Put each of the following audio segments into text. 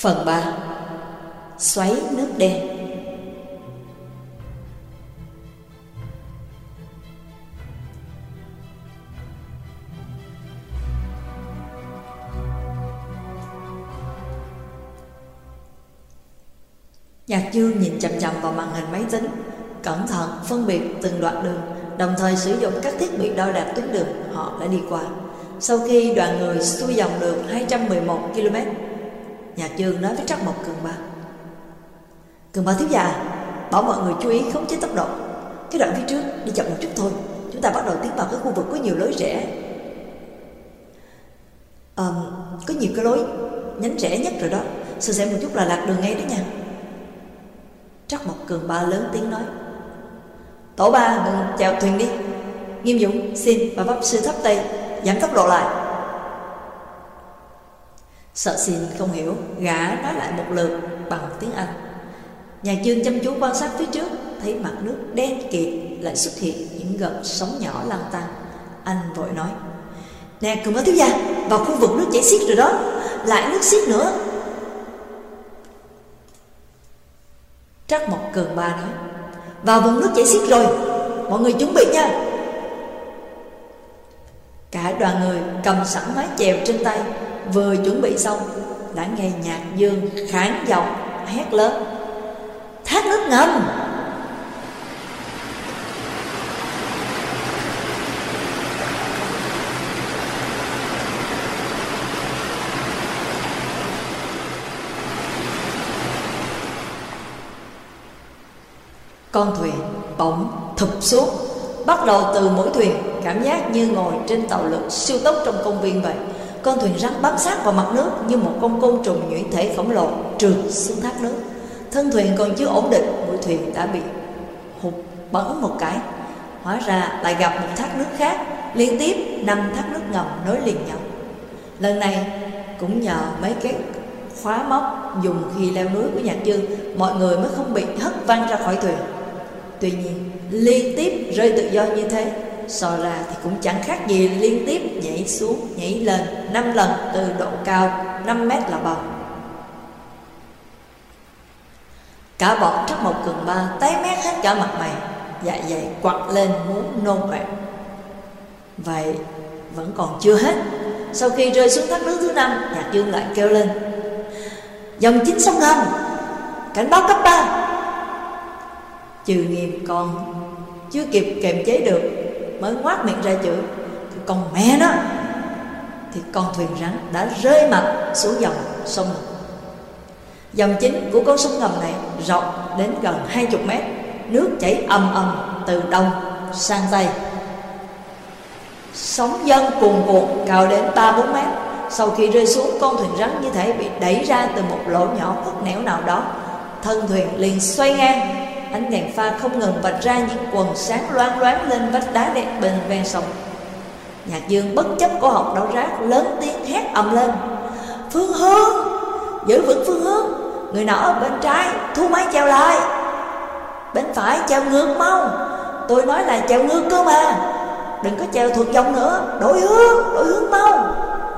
Phần 3. Xoáy nước đen. Nhạc Dương nhìn chằm chằm vào màn hình máy tính, cẩn thận phân biệt từng đoạn đường, đồng thời sử dụng các thiết bị đo đạc tuyến đường họ đã đi qua. Sau khi đoàn người xuôi dòng được 211 km, Nhạc Dương nói với Trắc Mộc Cường Ba: "Cường Ba thiếu gia, bảo mọi người chú ý khống chế tốc độ. Cái đoạn phía trước đi chậm một chút thôi. Chúng ta bắt đầu tiến vào cái khu vực có nhiều lối rẽ. Có nhiều cái lối nhánh rẽ nhất rồi đó. Sơ sẩy một chút là lạc đường ngay đó nha." Trắc Mộc Cường Ba lớn tiếng nói: "Tổ ba ngừng chèo thuyền đi. Nghiêm Dũng, Xin và pháp sư thấp tay giảm tốc độ lại." Sợ Xin không hiểu, gã nói lại một lượt bằng tiếng Anh. Nhạc Dương chăm chú quan sát phía trước, thấy mặt nước đen kịt, lại xuất hiện những gợn sóng nhỏ lan tan. Anh vội nói: "Nè Cường Ba thiếu gia, vào khu vực nước chảy xiết rồi đó, lại nước xiết nữa." Trắc Mộc Cường Ba nói: "Vào vùng nước chảy xiết rồi, mọi người chuẩn bị nha." Cả đoàn người cầm sẵn mái chèo trên tay, vừa chuẩn bị xong đã nghe Nhạc Dương khản giọng hét lớn: "Thác nước ngầm!" Con thuyền bỗng thụp xuống, bắt đầu từ mũi thuyền, cảm giác như ngồi trên tàu lượn siêu tốc trong công viên vậy. Con thuyền rắn bám sát vào mặt nước như một con côn trùng nhuyễn thể khổng lồ trượt xuống thác nước. Thân thuyền còn chưa ổn định, mũi thuyền đã bị hụt bắn một cái. Hóa ra lại gặp một thác nước khác, liên tiếp 5 thác nước ngầm nối liền nhau. Lần này cũng nhờ mấy cái khóa móc dùng khi leo núi của Nhạc Dương, mọi người mới không bị hất văng ra khỏi thuyền. Tuy nhiên liên tiếp rơi tự do như thế, so ra thì cũng chẳng khác gì liên tiếp nhảy xuống nhảy lên 5 lần từ độ cao 5 mét là bằng. Cả bọn Trắc Mộc Cường Ba tái mét hết cả mặt mày, dạ dày quặn lên muốn nôn ọe. Vậy vẫn còn chưa hết. Sau khi rơi xuống thác nước thứ 5, Nhạc Dương lại kêu lên: "Dòng chính sông ngầm, cảnh báo cấp 3. Trừ Nghiêm còn chưa kịp kiềm chế được, mới ngoác miệng ra chửi: "Còn mẹ nó!" Thì con thuyền rắn đã rơi mặt xuống dòng sông ngầm. Dòng chính của con sông ngầm này rộng đến gần 20 mét, nước chảy ầm ầm từ đông sang tây. Sóng dâng cuồn cuộn cao đến 3-4 mét. Sau khi rơi xuống, con thuyền rắn như thể bị đẩy ra từ một lỗ nhỏ khuất nẻo nào đó. Thân thuyền liền xoay ngang, ánh đèn pha không ngừng vạch ra những quầng sáng loáng loáng lên vách đá đẹp bên ven sông. Nhạc Dương bất chấp cổ họng đau rát, lớn tiếng hét ầm lên: "Phương hướng! Giữ vững phương hướng! Người nọ ở bên trái thu mái chèo lại, bên phải chèo ngược mau. Tôi nói là chèo ngược cơ mà, đừng có chèo thuận dòng nữa, đổi hướng mau."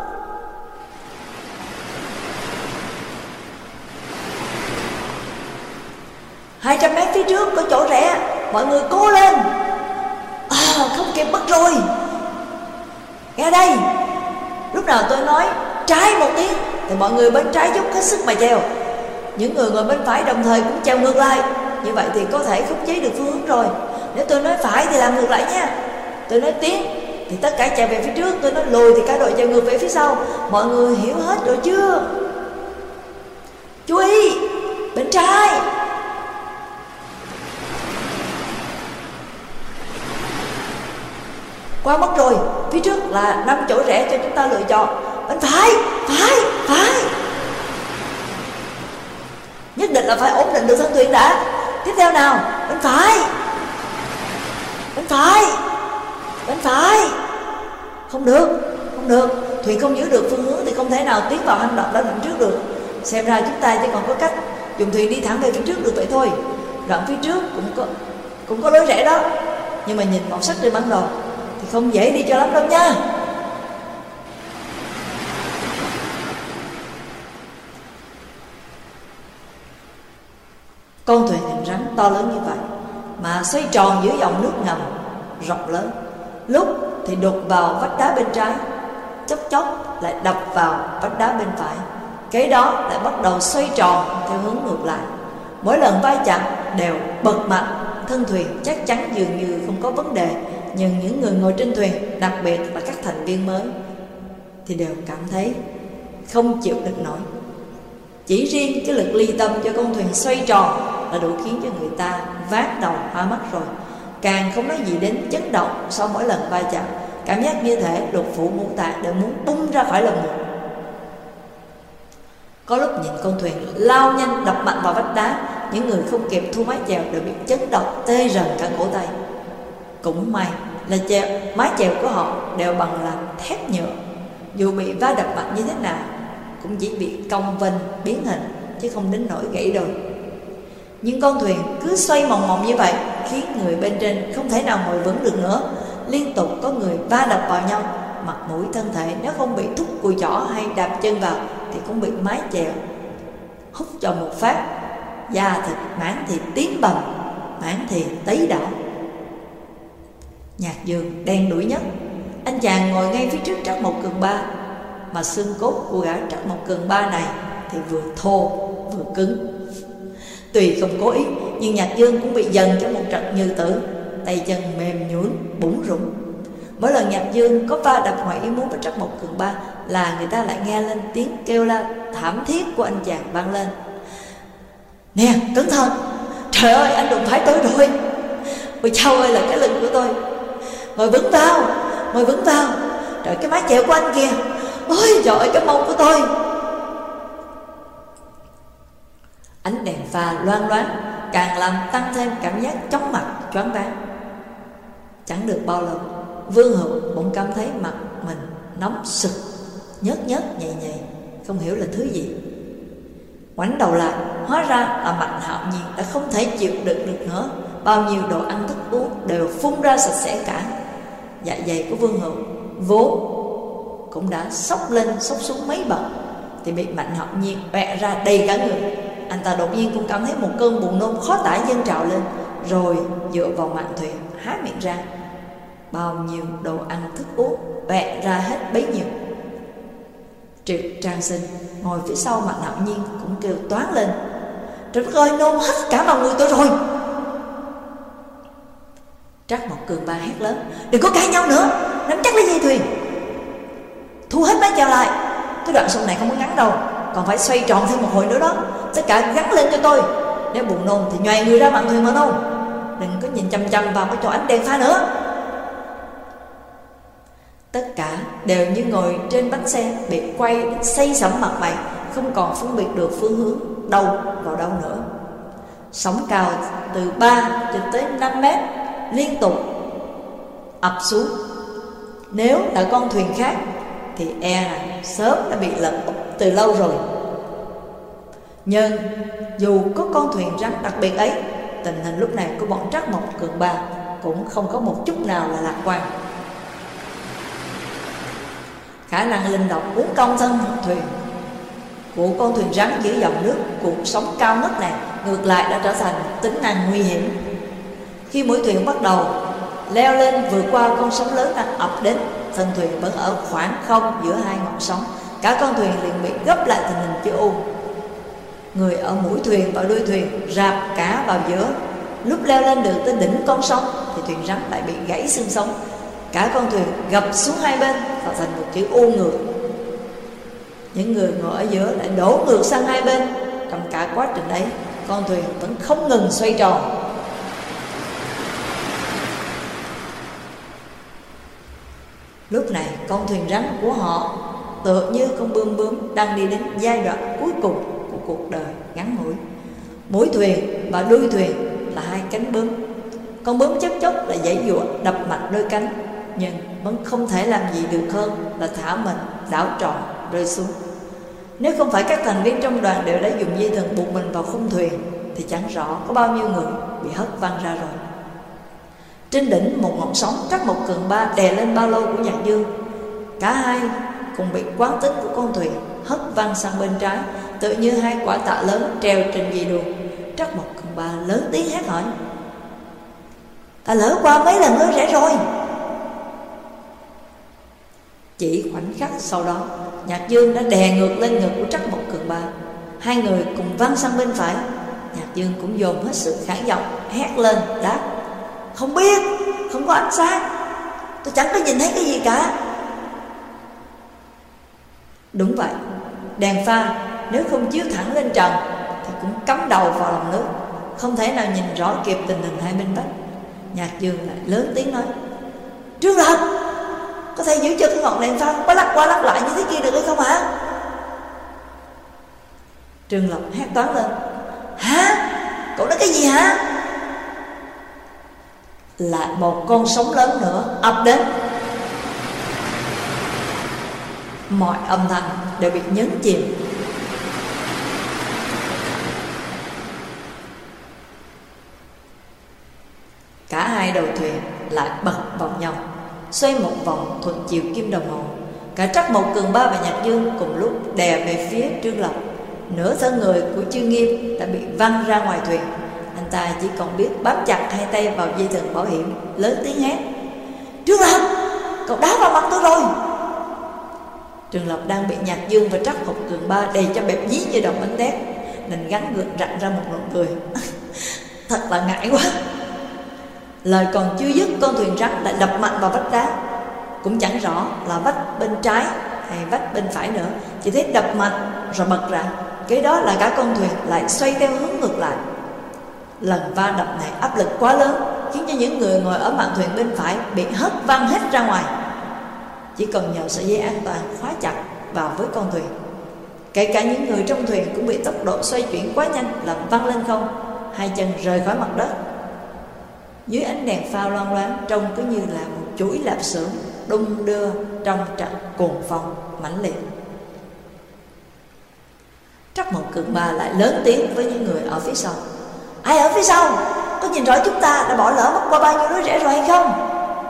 200 mét phía trước có chỗ rẽ, mọi người cố lên. Không kịp mất rồi. Nghe đây, lúc nào tôi nói trái một tiếng thì mọi người bên trái dốc hết sức mà chèo. Những người ngồi bên phải đồng thời cũng chèo ngược lại. Như vậy thì có thể khống chế được phương hướng rồi. Nếu tôi nói phải thì làm ngược lại nha. Tôi nói tiến thì tất cả chèo về phía trước, tôi nói lùi thì cả đội chèo ngược về phía sau. Mọi người hiểu hết rồi chưa? Chú ý, bên trái. Qua mất rồi, phía trước là 5 chỗ rẽ cho chúng ta lựa chọn. Bên phải. Nhất định là phải ổn định được thân thuyền đã. Tiếp theo nào, bên phải. Không được, thuyền không giữ được phương hướng thì không thể nào tiến vào hang động đã định trước được. Xem ra chúng ta chỉ còn có cách dùng thuyền đi thẳng về phía trước được vậy thôi. Đoạn phía trước cũng có lối rẽ đó, nhưng mà nhìn màu sắc trên bản đồ thì không dễ đi cho lắm đâu nha. Con thuyền hình rắn to lớn như vậy mà xoay tròn giữa dòng nước ngầm rộng lớn, lúc thì đục vào vách đá bên trái, chốc chốc lại đập vào vách đá bên phải, kế đó lại bắt đầu xoay tròn theo hướng ngược lại. Mỗi lần va chạm đều bật mạnh, thân thuyền chắc chắn dường như không có vấn đề, nhưng những người ngồi trên thuyền, đặc biệt là các thành viên mới, thì đều cảm thấy không chịu được nổi. Chỉ riêng cái lực ly tâm cho con thuyền xoay tròn là đủ khiến cho người ta vác đầu hoa mắt rồi, càng không nói gì đến chấn động sau mỗi lần va chạm. Cảm giác như thể lục phủ ngũ tạng đều muốn bung ra khỏi lồng ngực. Có lúc nhìn con thuyền lao nhanh đập mạnh vào vách đá, những người không kịp thu mái chèo đều bị chấn động tê rần cả cổ tay. Cũng may là mái chèo của họ đều bằng làm thép nhựa, dù bị va đập mạnh như thế nào cũng chỉ bị cong vênh biến hình, chứ không đến nỗi gãy đôi. Nhưng con thuyền cứ xoay mòng mòng như vậy khiến người bên trên không thể nào ngồi vững được nữa. Liên tục có người va đập vào nhau, mặt mũi thân thể nếu không bị thúc cùi chỏ hay đạp chân vào thì cũng bị mái chèo hút cho một phát, da thịt mảng thì tím bầm, mảng thì tấy đỏ. Nhạc Dương đen đuổi nhất. Anh chàng ngồi ngay phía trước Trắc Mộc Cường Ba, mà xương cốt của gã Trắc Mộc Cường Ba này thì vừa thô vừa cứng. Tuy không cố ý, nhưng Nhạc Dương cũng bị dần cho một trận như tử, tay chân mềm nhũn bủn rủn. Mỗi lần Nhạc Dương có va đập ngoài ý muốn với Trắc Mộc Cường Ba là người ta lại nghe lên tiếng kêu la thảm thiết của anh chàng vang lên: "Nè, cẩn thận! Trời ơi, anh đụng phải tôi rồi! Ôi chao ơi là cái lưng của tôi! Ngồi vững vào! Ngồi vững vào! Trời, cái mái chèo của anh kìa! Ôi trời ơi, cái mông của tôi!" Ánh đèn pha loang loáng càng làm tăng thêm cảm giác chóng mặt choáng váng. Chẳng được bao lâu, Vương Hữu bỗng cảm thấy mặt mình nóng sực, nhớt nhớt nhầy nhầy, không hiểu là thứ gì. Ngoảnh đầu lại, hóa ra là Mạnh Hạo Nhiên đã không thể chịu đựng được nữa, bao nhiêu đồ ăn thức uống đều phun ra sạch sẽ cả. Dạ dày của Vương Hữu vốn cũng đã xốc lên xốc xuống mấy bậc thì bị Mạnh Hạo Nhiên bẹ ra đầy cả người. Anh ta đột nhiên cũng cảm thấy một cơn buồn nôn khó tả dâng trào lên, rồi dựa vào mạn thuyền há miệng ra. Bao nhiêu đồ ăn thức uống bẹ ra hết bấy nhiêu. Triệu Trang Sinh ngồi phía sau Mạnh Hạo Nhiên cũng kêu toáng lên: "Trời đất ơi, nôn hết cả vào người tôi rồi!" Trắc Mộc Cường Ba hét lớn: "Đừng có cãi nhau nữa, nắm chắc lấy dây thuyền, thu hết mái chèo lại. Cái đoạn sông này không có ngắn đâu, còn phải xoay tròn thêm một hồi nữa đó. Tất cả gắn lên cho tôi. Nếu buồn nôn thì nhoài người ra mạn thuyền mà nôn. Đừng có nhìn chăm chăm vào cái chỗ ánh đèn pha nữa." Tất cả đều như ngồi trên bánh xe bị quay đến say sẩm mặt mày, không còn phân biệt được phương hướng đâu vào đâu nữa. Sóng cao từ 3 cho tới 5 mét liên tục ập xuống. Nếu là con thuyền khác thì sớm đã bị lật úp từ lâu rồi. Nhưng dù có con thuyền rắn đặc biệt ấy, tình hình lúc này của bọn Trắc Mộc Cường Ba cũng không có một chút nào là lạc quan. Khả năng linh động uốn cong thân thuyền của con thuyền rắn giữa dòng nước cuộn sóng cao ngất này ngược lại đã trở thành tính năng nguy hiểm. Khi mũi thuyền bắt đầu leo lên vượt qua con sóng lớn đang ập đến, thân thuyền vẫn ở khoảng không giữa hai ngọn sóng. Cả con thuyền liền bị gấp lại thành hình chữ U. Người ở mũi thuyền và đuôi thuyền rạp cả vào giữa. Lúc leo lên được tới đỉnh con sóng thì thuyền rắn lại bị gãy xương sống. Cả con thuyền gập xuống hai bên tạo thành một chữ U ngược. Những người ngồi ở giữa lại đổ ngược sang hai bên. Trong cả quá trình ấy, con thuyền vẫn không ngừng xoay tròn. Lúc này con thuyền rắn của họ tựa như con bươm bướm đang đi đến giai đoạn cuối cùng của cuộc đời ngắn ngủi. Mũi thuyền và đuôi thuyền là hai cánh bướm. Con bướm chốc chốc là giãy giụa đập mạnh đôi cánh, nhưng vẫn không thể làm gì được hơn là thả mình đảo tròn rơi xuống. Nếu không phải các thành viên trong đoàn đều đã dùng dây thừng buộc mình vào khung thuyền thì chẳng rõ có bao nhiêu người bị hất văng ra rồi. Trên đỉnh một ngọn sóng, Trắc Mộc Cường Ba đè lên ba lô của Nhạc Dương. Cả hai cùng bị quán tính của con thuyền hất văng sang bên trái, tự như hai quả tạ lớn treo trên dây đuôi. Trắc Mộc Cường Cường Ba lớn tiếng hét hỏi: "Ta lỡ qua mấy lần lối rẽ rồi." Chỉ khoảnh khắc sau đó, Nhạc Dương đã đè ngược lên ngực của Trắc Mộc Cường Ba. Hai người cùng văng sang bên phải. Nhạc Dương cũng dồn hết sự khản giọng hét lên đáp: "Không biết, không có ánh sáng, tôi chẳng có nhìn thấy cái gì cả." Đúng vậy, đèn pha nếu không chiếu thẳng lên trần thì cũng cắm đầu vào lòng nước, không thể nào nhìn rõ kịp tình hình hai bên vách. Nhạc Dương lại lớn tiếng nói: "Trương Lập, có thể giữ cho cái ngọn đèn pha không có lắc qua lắc lại như thế kia được hay không hả?" Trương Lập hét toáng lên: "Hả? Cậu nói cái gì hả?" Lại một con sóng lớn nữa ập đến. Mọi âm thanh đều bị nhấn chìm. Cả hai đầu thuyền lại bật vào nhau, xoay một vòng thuận chiều kim đồng hồ. Cả Trắc Mộc Cường Ba và Nhạc Dương cùng lúc đè về phía Trương Lập. Nửa thân người của Chương Nghiêm đã bị văng ra ngoài thuyền. Anh ta chỉ còn biết bám chặt hai tay vào dây thừng bảo hiểm, lớn tiếng hét: "Trương Lập, cậu đá vào mặt tôi rồi!" Trương Lập đang bị Nhạc Dương và Trắc Mộc Cường Ba đè cho bẹp dí như đồng bánh tét, nên gắn gượng rặn ra một nụ cười. Thật là ngại quá. Lời còn chưa dứt, con thuyền rắn lại đập mạnh vào vách đá. Cũng chẳng rõ là vách bên trái hay vách bên phải nữa, chỉ thấy đập mạnh rồi bật ra. Kế đó là cả con thuyền lại xoay theo hướng ngược lại. Lần va đập này áp lực quá lớn, khiến cho những người ngồi ở mạn thuyền bên phải bị hất văng hết ra ngoài. Chỉ cần nhờ sợi dây an toàn khóa chặt vào với con thuyền. Kể cả những người trong thuyền cũng bị tốc độ xoay chuyển quá nhanh làm văng lên không, hai chân rời khỏi mặt đất. Dưới ánh đèn pha loang loáng, trông cứ như là một chuỗi lạp xưởng đung đưa trong trận cuồng phong mãnh liệt. Trắc Mộc Cường Ba lại lớn tiếng với những người ở phía sau: "Ai ở phía sau? Có nhìn rõ chúng ta đã bỏ lỡ mất qua bao nhiêu lối rẽ rồi hay không?"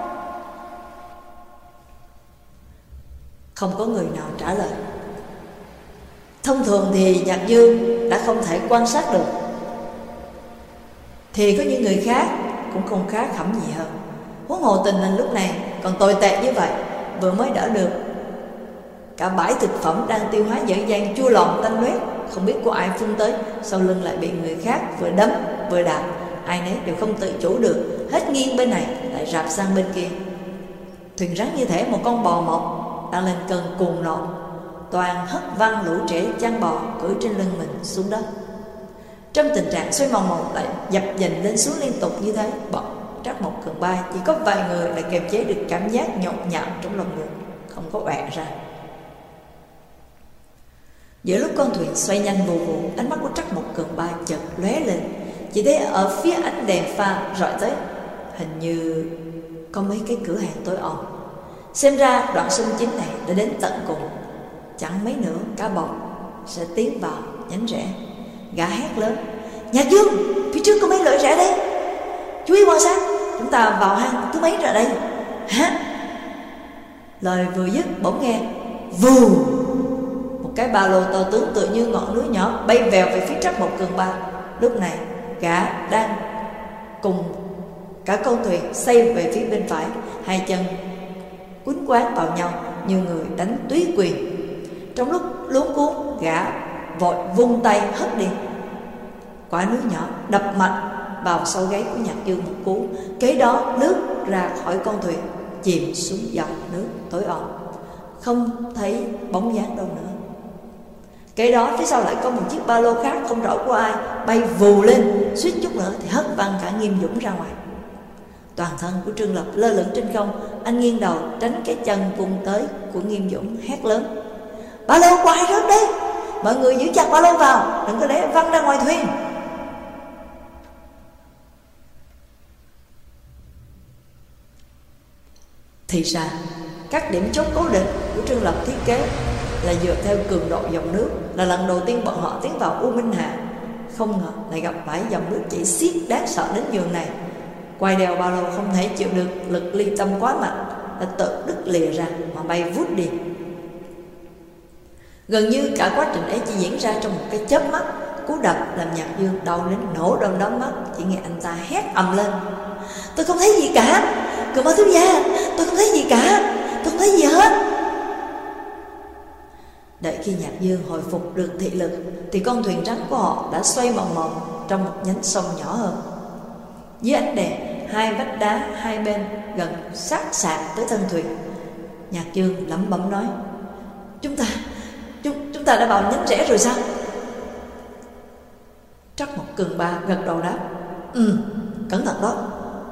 Không có người nào trả lời. Thông thường thì Nhạc Dương đã không thể quan sát được, thì có những người khác cũng không khá khẩm gì hơn. Huống hồ tình hình lúc này còn tồi tệ như vậy, vừa mới đỡ được cả bãi thực phẩm đang tiêu hóa dở dang chua lòm tanh loét, không biết của ai phun tới, sau lưng lại bị người khác vừa đấm vừa đạp, ai nấy đều không tự chủ được, hết nghiêng bên này lại rạp sang bên kia. Thuyền rắn như thể một con bò mọc đang lên cơn cuồng nộ, toàn hất văng lũ trẻ chăn bò cưỡi trên lưng mình xuống đất. Trong tình trạng xoay mòn mòn lại dập dềnh lên xuống liên tục như thế, bọn Trắc Mộc Cường Ba chỉ có vài người lại kiềm chế được cảm giác nhộn nhạo trong lòng ngực, không có ọe ra. Giữa lúc con thuyền xoay nhanh vù vù, ánh mắt của Trắc Mộc Cường Ba chợt lóe lên, chỉ thấy ở phía ánh đèn pha rọi tới, hình như có mấy cái cửa hàng tối om. Xem ra đoạn sông chính này đã đến tận cùng, chẳng mấy nữa cả bọn sẽ tiến vào nhánh rẽ. Gã hét lớn: "Nhạc Dương, phía trước có mấy lối rẽ đây, chú ý quan sát, chúng ta vào hang thứ mấy rồi đây?" "Hả?" Lời vừa dứt bỗng nghe vù, một cái ba lô to tướng tựa như ngọn núi nhỏ bay vèo về phía Trắc Mộc Cường Ba. Lúc này gã đang cùng cả con thuyền xoay về phía bên phải, hai chân quýnh quán vào nhau như người đánh túy quyền. Trong lúc luống cuống, gã vội vung tay hất đi. Quả núi nhỏ đập mạnh vào sau gáy của Nhạc Dương một cú, kế đó lướt ra khỏi con thuyền, chìm xuống dòng nước tối om, không thấy bóng dáng đâu nữa. Kế đó phía sau lại có một chiếc ba lô khác không rõ của ai bay vù lên, suýt chút nữa thì hất văng cả Nghiêm Dũng ra ngoài. Toàn thân của Trương Lập lơ lửng trên không, anh nghiêng đầu tránh cái chân vung tới của Nghiêm Dũng, hét lớn: "Ba lô của ai rớt đấy? Mọi người giữ chặt ba lô vào, đừng có để văng ra ngoài thuyền." Thì ra các điểm chốt cố định của Trương Lập thiết kế là dựa theo cường độ dòng nước. Là lần đầu tiên bọn họ tiến vào U Minh Hà, không ngờ lại gặp phải dòng nước chảy xiết đáng sợ đến giường này. Quay đèo ba lô không thể chịu được lực ly tâm quá mạnh, đã tự đứt lìa ra mà bay vút đi. Gần như cả quá trình ấy chỉ diễn ra trong một cái chớp mắt, cú đập làm Nhạc Dương đau đến nổ đom đóm mắt. Chỉ nghe anh ta hét ầm lên: tôi không thấy gì cả, Cường Ba thiếu gia, tôi không thấy gì cả, tôi không thấy gì hết. Đợi khi Nhạc Dương hồi phục được thị lực thì con thuyền rắn của họ đã xoay mòn mòn trong một nhánh sông nhỏ hơn. Dưới ánh đèn, hai vách đá hai bên gần sát sạc tới thân thuyền. Nhạc Dương lẩm bẩm nói: Chúng ta đã vào nhánh rẽ rồi sao? Trắc Mộc Cường Ba gật đầu đáp: cẩn thận đó.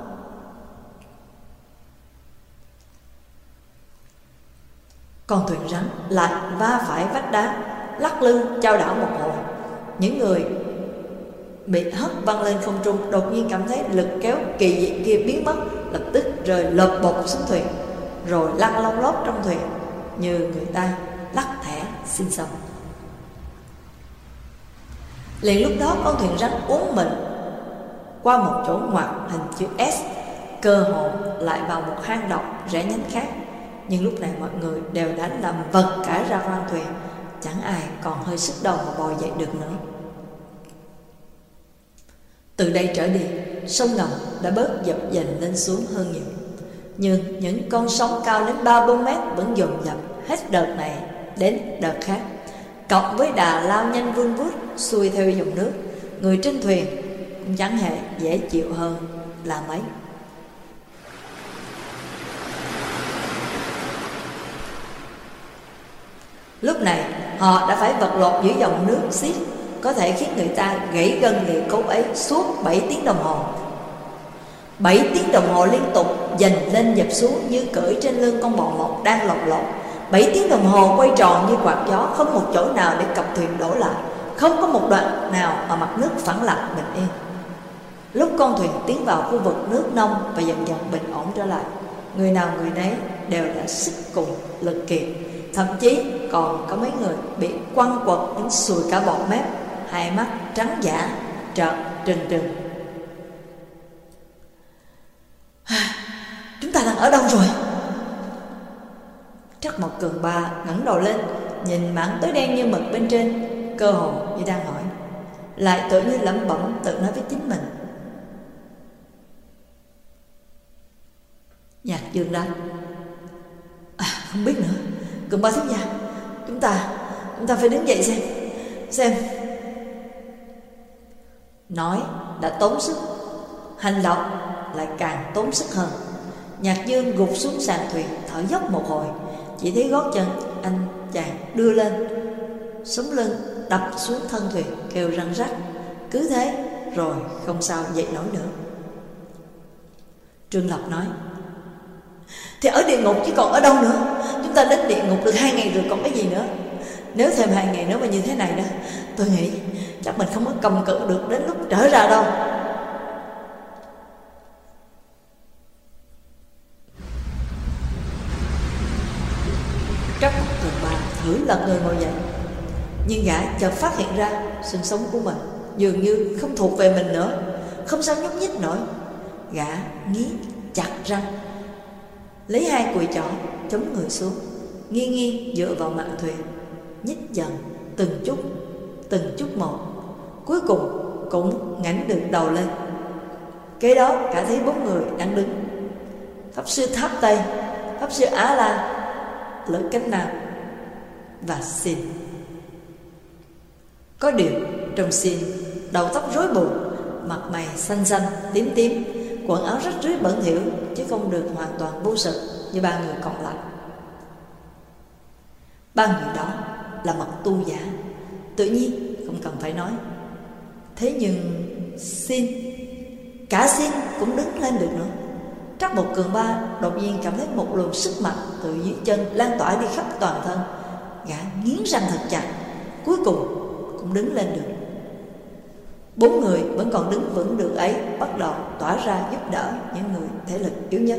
Con thuyền rắn lại va phải vách đá, lắc lư chao đảo một hồi. Những người bị hất văng lên không trung đột nhiên cảm thấy lực kéo kỳ dị kia biến mất, lập tức rơi lộp bột xuống thuyền, rồi lăn lông lốc trong thuyền như người ta lắc thẻ xin xong. Liền lúc đó con thuyền rắn uốn mình qua một chỗ ngoặt hình chữ S, cơ hồ lại vào một hang động rẽ nhánh khác. Nhưng lúc này mọi người đều đã làm vật cả ra khoang thuyền, chẳng ai còn hơi sức đầu mà bò dậy được nữa. Từ đây trở đi, sông ngầm đã bớt dập dềnh lên xuống hơn nhiều. Nhưng những con sóng cao đến 3-4 mét vẫn dồn dập hết đợt này đến đợt khác, cộng với đà lao nhanh vun vút xuôi theo dòng nước. Người trên thuyền cũng chẳng hề dễ chịu hơn là mấy. Lúc này họ đã phải vật lộn giữa dòng nước xiết, có thể khiến người ta gãy gân gãy cốt ấy suốt 7 tiếng đồng hồ. 7 tiếng đồng hồ liên tục dành lên dập xuống như cưỡi trên lưng con bò mọc đang lộc lộn. 7 tiếng đồng hồ quay tròn như quạt gió, không một chỗ nào để cặp thuyền đổ lại, không có một đoạn nào mà mặt nước phẳng lặng bình yên. Lúc con thuyền tiến vào khu vực nước nông và dần dần bình ổn trở lại, người nào người nấy đều đã sức cùng lực kiệt. Thậm chí còn có mấy người bị quăng quật đến sùi cả bọt mép, hai mắt trắng dã trợn trừng trừng. Chúng ta đang ở đâu rồi? Trắc Mộc Cường Ba ngẩng đầu lên, nhìn mảng tối đen như mực bên trên, cơ hồ như đang hỏi, lại tự như lẩm bẩm tự nói với chính mình. Nhạc Dương đáp: không biết nữa, Cường Ba thiếu gia, chúng ta phải đứng dậy xem. Nói đã tốn sức, hành động lại càng tốn sức hơn. Nhạc Dương gục xuống sàn thuyền thở dốc một hồi, chỉ thấy gót chân anh chàng đưa lên, sống lưng đập xuống thân thuyền kêu răng rắc. Cứ thế rồi không sao dậy nổi nữa. Trương Lập nói: thì ở địa ngục chứ còn ở đâu nữa. Chúng ta đến địa ngục được 2 ngày rồi còn cái gì nữa. Nếu thêm 2 ngày nữa mà như thế này đó, tôi nghĩ chắc mình không có cầm cự được đến lúc trở ra đâu. Trắc Mộc Cường Ba thử lật người ngồi dậy, nhưng gã chợt phát hiện ra xương sống của mình dường như không thuộc về mình nữa, không sao nhúc nhích nổi. Gã nghiến chặt răng, lấy 2 cùi chỏ chống người xuống, nghiêng nghiêng dựa vào mạn thuyền, nhích dần từng chút một, cuối cùng cũng ngẩng được đầu lên. Kế đó cả thấy 4 người đang đứng: Pháp sư Tháp Tây, Pháp sư Á La, Lữ Cánh Nam và Xin. Có điều trong Xin đầu tóc rối bù, mặt mày xanh xanh tím tím, quần áo rách rưới bẩn thỉu, chứ không được hoàn toàn vô sự như 3 người còn lại. 3 người đó là mật tu giả, tự nhiên không cần phải nói. Thế nhưng cả Xin cũng đứng lên được nữa. Trắc Mộc Cường Ba đột nhiên cảm thấy một luồng sức mạnh từ dưới chân lan tỏa đi khắp toàn thân. Gã nghiến răng thật chặt, cuối cùng cũng đứng lên được. 4 người vẫn còn đứng vững được ấy bắt đầu tỏa ra giúp đỡ những người thể lực yếu nhất.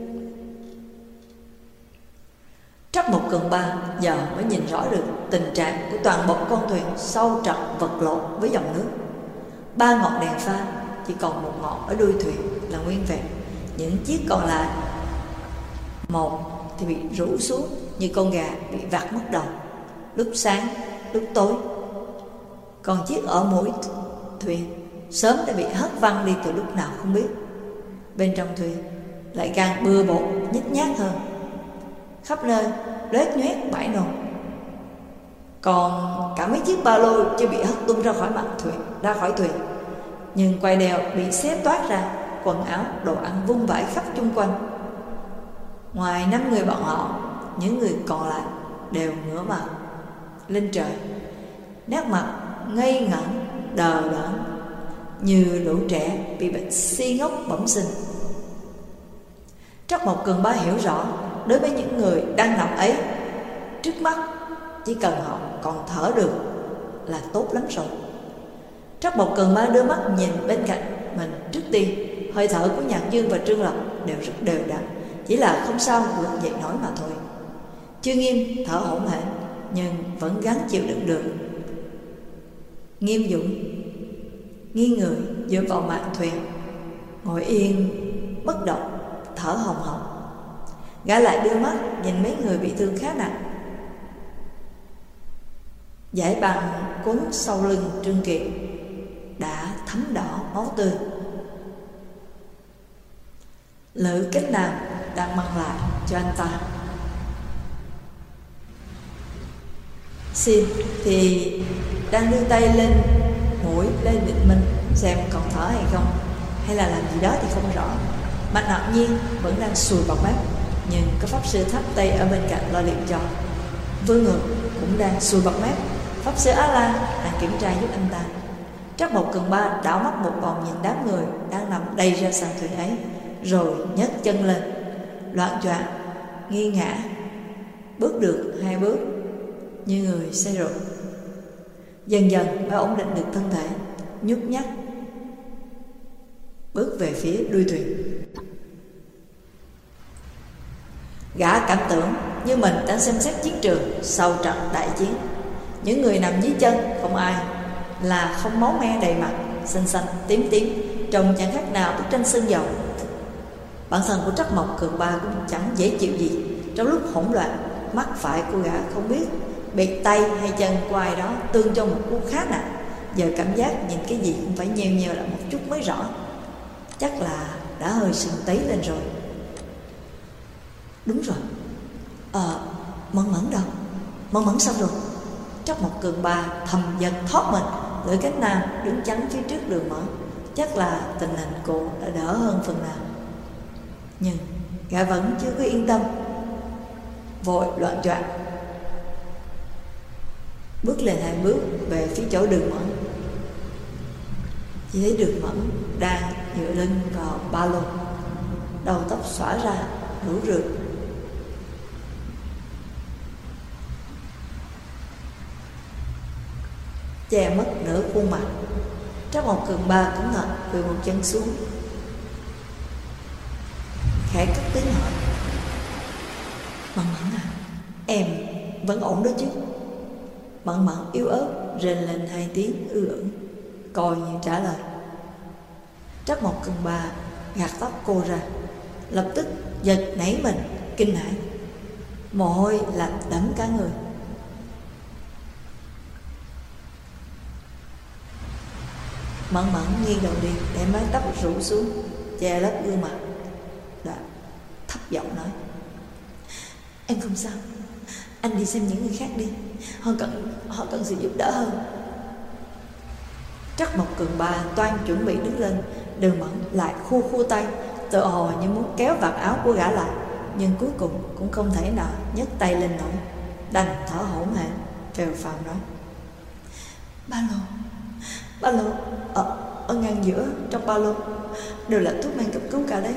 Trắc Mộc Cường Ba giờ mới nhìn rõ được tình trạng của toàn bộ con thuyền sau trận vật lộn với dòng nước. 3 ngọn đèn pha chỉ còn 1 ngọn ở đuôi thuyền là nguyên vẹn, những chiếc còn lại một thì bị rũ xuống như con gà bị vặt mất đầu, lúc sáng lúc tối. Còn chiếc ở mũi thuyền sớm đã bị hất văng đi từ lúc nào không biết. Bên trong thuyền lại càng bừa bộn nhếch nhác hơn, khắp nơi loét nhoét bãi nồi. Còn cả mấy chiếc ba lô chưa bị hất tung ra khỏi thuyền, nhưng quai đèo bị xé toát ra, quần áo, đồ ăn vung vãi khắp chung quanh. Ngoài 5 người bọn họ, những người còn lại đều ngửa mặt lên trời, nét mặt ngây ngẩn đờ đẫn như lũ trẻ bị bệnh si ngốc bẩm sinh. Trắc Mộc Cường Ba hiểu rõ, đối với những người đang nằm ấy, trước mắt chỉ cần họ còn thở được là tốt lắm rồi. Trắc Mộc Cường Ba đưa mắt nhìn bên cạnh mình. Trước tiên, hơi thở của Nhạc Dương và Trương Lập đều rất đều đặn, chỉ là không sao gượng dậy nổi mà thôi. Chưa Nghiêm thở hổn hển nhưng vẫn gắng chịu đựng được. Nghiêm Dũng nghiêng người dựa vào mạn thuyền, ngồi yên bất động, thở hồng hộc. Gã lại đưa mắt nhìn mấy người bị thương khá nặng. Dải băng quấn sau lưng Trương Kiệt đã thấm đỏ máu tươi. Lữ Cách Nam đang mang lại cho anh ta. Xin thì đang đưa tay lên mũi Lê Định Minh xem còn thở hay không, hay là làm gì đó thì không rõ. Mạnh Hạo Nhiên vẫn đang sùi bọt mép, nhưng có pháp sư thắp tay ở bên cạnh lo liệu cho. Vương Ngược cũng đang sùi bọt mép, pháp sư Á La đang kiểm tra giúp anh ta. Trắc Mộc Cường Ba đảo mắt một vòng nhìn đám người đang nằm đầy ra sàn thuyền ấy, rồi nhấc chân lên, loạng choạng nghiêng ngã, bước được 2 bước như người say rượu. Dần dần mới ổn định được thân thể, nhúc nhắc bước về phía đuôi thuyền. Gã cảm tưởng như mình đang xem xét chiến trường sau trận đại chiến. Những người nằm dưới chân không ai là không máu me đầy mặt, xanh xanh tím tím, trông chẳng khác nào bức tranh sơn dầu. Bản thân của Trắc Mộc Cường Ba cũng chẳng dễ chịu gì. Trong lúc hỗn loạn, mắt phải của gã không biết bị tay hay chân của ai đó tương cho một cú khá nặng. Giờ cảm giác nhìn cái gì cũng phải nheo nheo lại một chút mới rõ. Chắc là đã hơi sưng tấy lên rồi. Đúng rồi, Mẫn Mẫn đâu? Mẫn Mẫn sao rồi? Trắc Mộc Cường Ba thầm giật thoát mình. Lữ Cách Nam đứng chắn phía trước đường mở, chắc là tình hình cô đã đỡ hơn phần nào. Nhưng gã vẫn chưa có yên tâm, vội loạn choạng bước lên 2 bước về phía chỗ Đường Mẫn. Chỉ thấy Đường Mẫn đang dựa lưng vào ba lô, đầu tóc xõa ra rủ rượi, che mất nửa khuôn mặt. Trắc Mộc Cường Ba cẩn thận quỳ một chân xuống, khẽ cất tiếng hỏi: Mẫn Mẫn à, em vẫn ổn đó chứ? Mẫn Mẫn yếu ớt rên lên 2 tiếng ư, coi như trả lời. Trắc Mộc Cường Ba gạt tóc cô ra, lập tức giật nảy mình kinh hãi, mồ hôi lạnh đẫm cả người. Mẫn Mẫn nghiêng đầu đi, để mái tóc rủ xuống che lấp gương mặt, đã thấp giọng nói: Em không sao, anh đi xem những người khác đi, họ cần sự giúp đỡ hơn. Trắc Mộc Cường Ba toan chuẩn bị đứng lên, Đường Mẫn lại khu tay, tự hồ như muốn kéo vạt áo của gã lại, nhưng cuối cùng cũng không thể nào nhấc tay lên nổi, đành thở hổn hển phèo phào nói: Ba lô ở ngang giữa, trong ba lô đều là thuốc men cấp cứu cả đấy.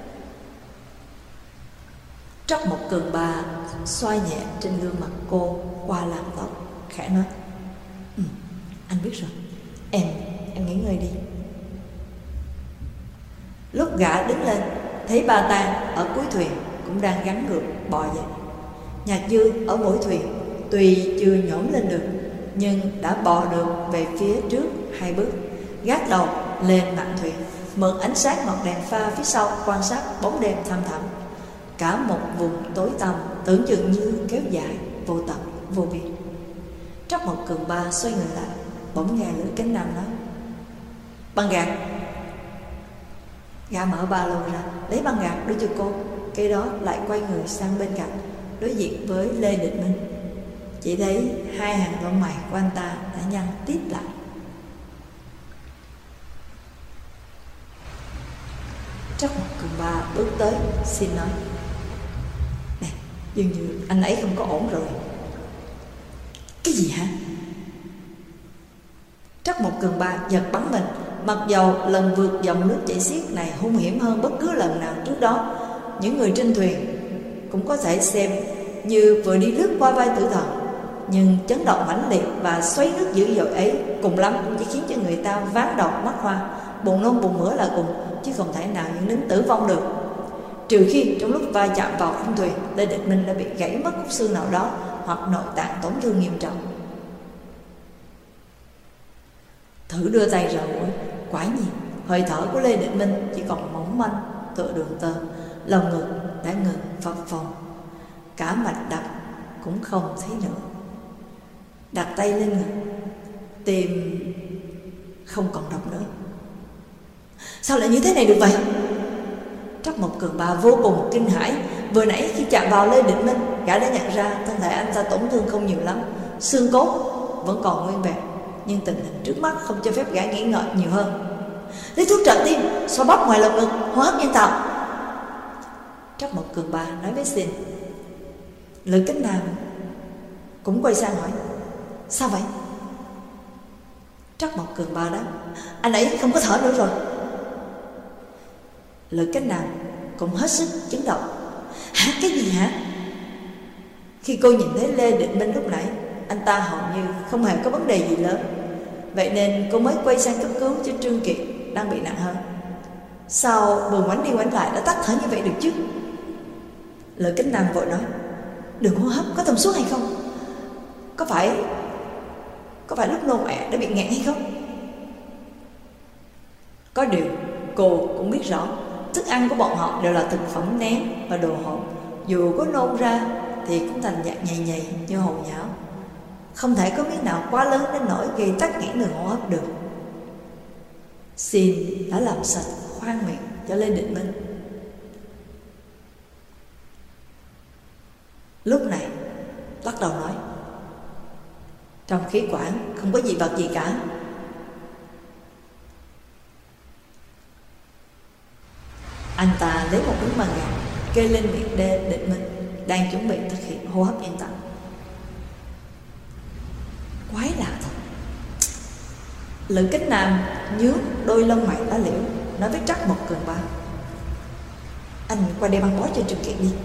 Trắc Mộc Cường Ba xoay nhẹ trên gương mặt cô qua làn tóc, khẽ nói: Anh biết rồi, em nghỉ ngơi đi. Lúc gã đứng lên, thấy Ba Tang ở cuối thuyền cũng đang gắng gượng bò dậy. Nhạc Dương ở mỗi thuyền tuy chưa nhổm lên được, nhưng đã bò được về phía trước 2 bước, gác đầu lên mạn thuyền, mượn ánh sáng ngọn đèn pha phía sau quan sát bóng đêm thăm thẳm. Cả một vùng tối tăm tưởng chừng như kéo dài vô tận vô biên. Trắc Mộc Cường Ba xoay người lại, bỗng nghe Lữ Cánh Nam nói: "Băng gạc." Gã mở ba lô ra, lấy băng gạc đưa cho cô. Cái đó lại quay người sang bên cạnh, đối diện với Lê Định Minh. Chỉ thấy hai hàng lông mày của anh ta đã nhăn tít lại. Trắc Mộc Cường Ba bước tới, xin nói: "Nè, dường như anh ấy không có ổn rồi." "Cái gì hả?" Trắc Mộc Cường Ba giật bắn mình. Mặc dầu lần vượt dòng nước chảy xiết này hung hiểm hơn bất cứ lần nào trước đó, những người trên thuyền cũng có thể xem như vừa đi lướt qua vai tử thần, nhưng chấn động mãnh liệt và xoáy nước dữ dội ấy cùng lắm cũng chỉ khiến cho người ta ván đầu mắt hoa, buồn nôn buồn mửa là cùng, chứ không thể nào dẫn đến tử vong được. Trừ khi trong lúc va chạm vào khung thuyền, Lê Định Minh đã bị gãy mất khúc xương nào đó hoặc nội tạng tổn thương nghiêm trọng. Thử đưa tay ra mũi, quả nhiên hơi thở của Lê Định Minh chỉ còn mỏng manh tựa đường tơ, lồng ngực đã ngừng phập phồng, cả mạch đập cũng không thấy nữa. Đặt tay lên ngực, tim không còn đập nữa. Sao lại như thế này được vậy? Trắc Mộc Cường Ba vô cùng kinh hãi. Vừa nãy khi chạm vào Lê Định Minh, gã đã nhận ra thân thể anh ta tổn thương không nhiều lắm, xương cốt vẫn còn nguyên vẹn, nhưng tình hình trước mắt không cho phép gã nghĩ ngợi nhiều hơn. Lấy thuốc trợ tim, xoa bóp ngoài lồng ngực, hô hấp nhân tạo. Trắc Mộc Cường Ba nói với Xin. Lữ Cánh Nam cũng quay sang hỏi: "Sao vậy?" Trắc Mộc Cường Ba đáp: "Anh ấy không có thở nữa rồi." Lữ Cánh Nam cũng hết sức chấn động. "Hả? Cái gì hả?" Khi cô nhìn thấy Lê Định Minh lúc nãy, anh ta hầu như không hề có vấn đề gì lớn, vậy nên cô mới quay sang cấp cứu cho Trương Kiệt đang bị nặng hơn. Sao vừa ngoảnh đi ngoảnh lại đã tắt thở như vậy được chứ? Lữ Cánh Nam vội nói: "Đường hô hấp có thông suốt hay không? Có phải lúc nôn ọe đã bị nghẹn hay không?" Có điều cô cũng biết rõ thức ăn của bọn họ đều là thực phẩm nén và đồ hộp, dù có nôn ra thì cũng thành dạng nhầy nhầy như hồ nhão, không thể có miếng nào quá lớn đến nỗi gây tắc nghẽn đường hô hấp được. Xin đã làm sạch khoang miệng cho Lê Định Minh. Lúc này bắt đầu nói: "Trong khí quản không có dị vật gì cả." Anh ta lấy một miếng băng gạc kê lên miệng Lê Định Minh đang chuẩn bị thực hiện hô hấp nhân tạo. Quái lạ thật. Lữ Cánh Nam nhướng đôi lông mày lá liễu, nói với Trắc Mộc Cường Ba: "Anh qua đây băng bó cho Trương Kiệt đi."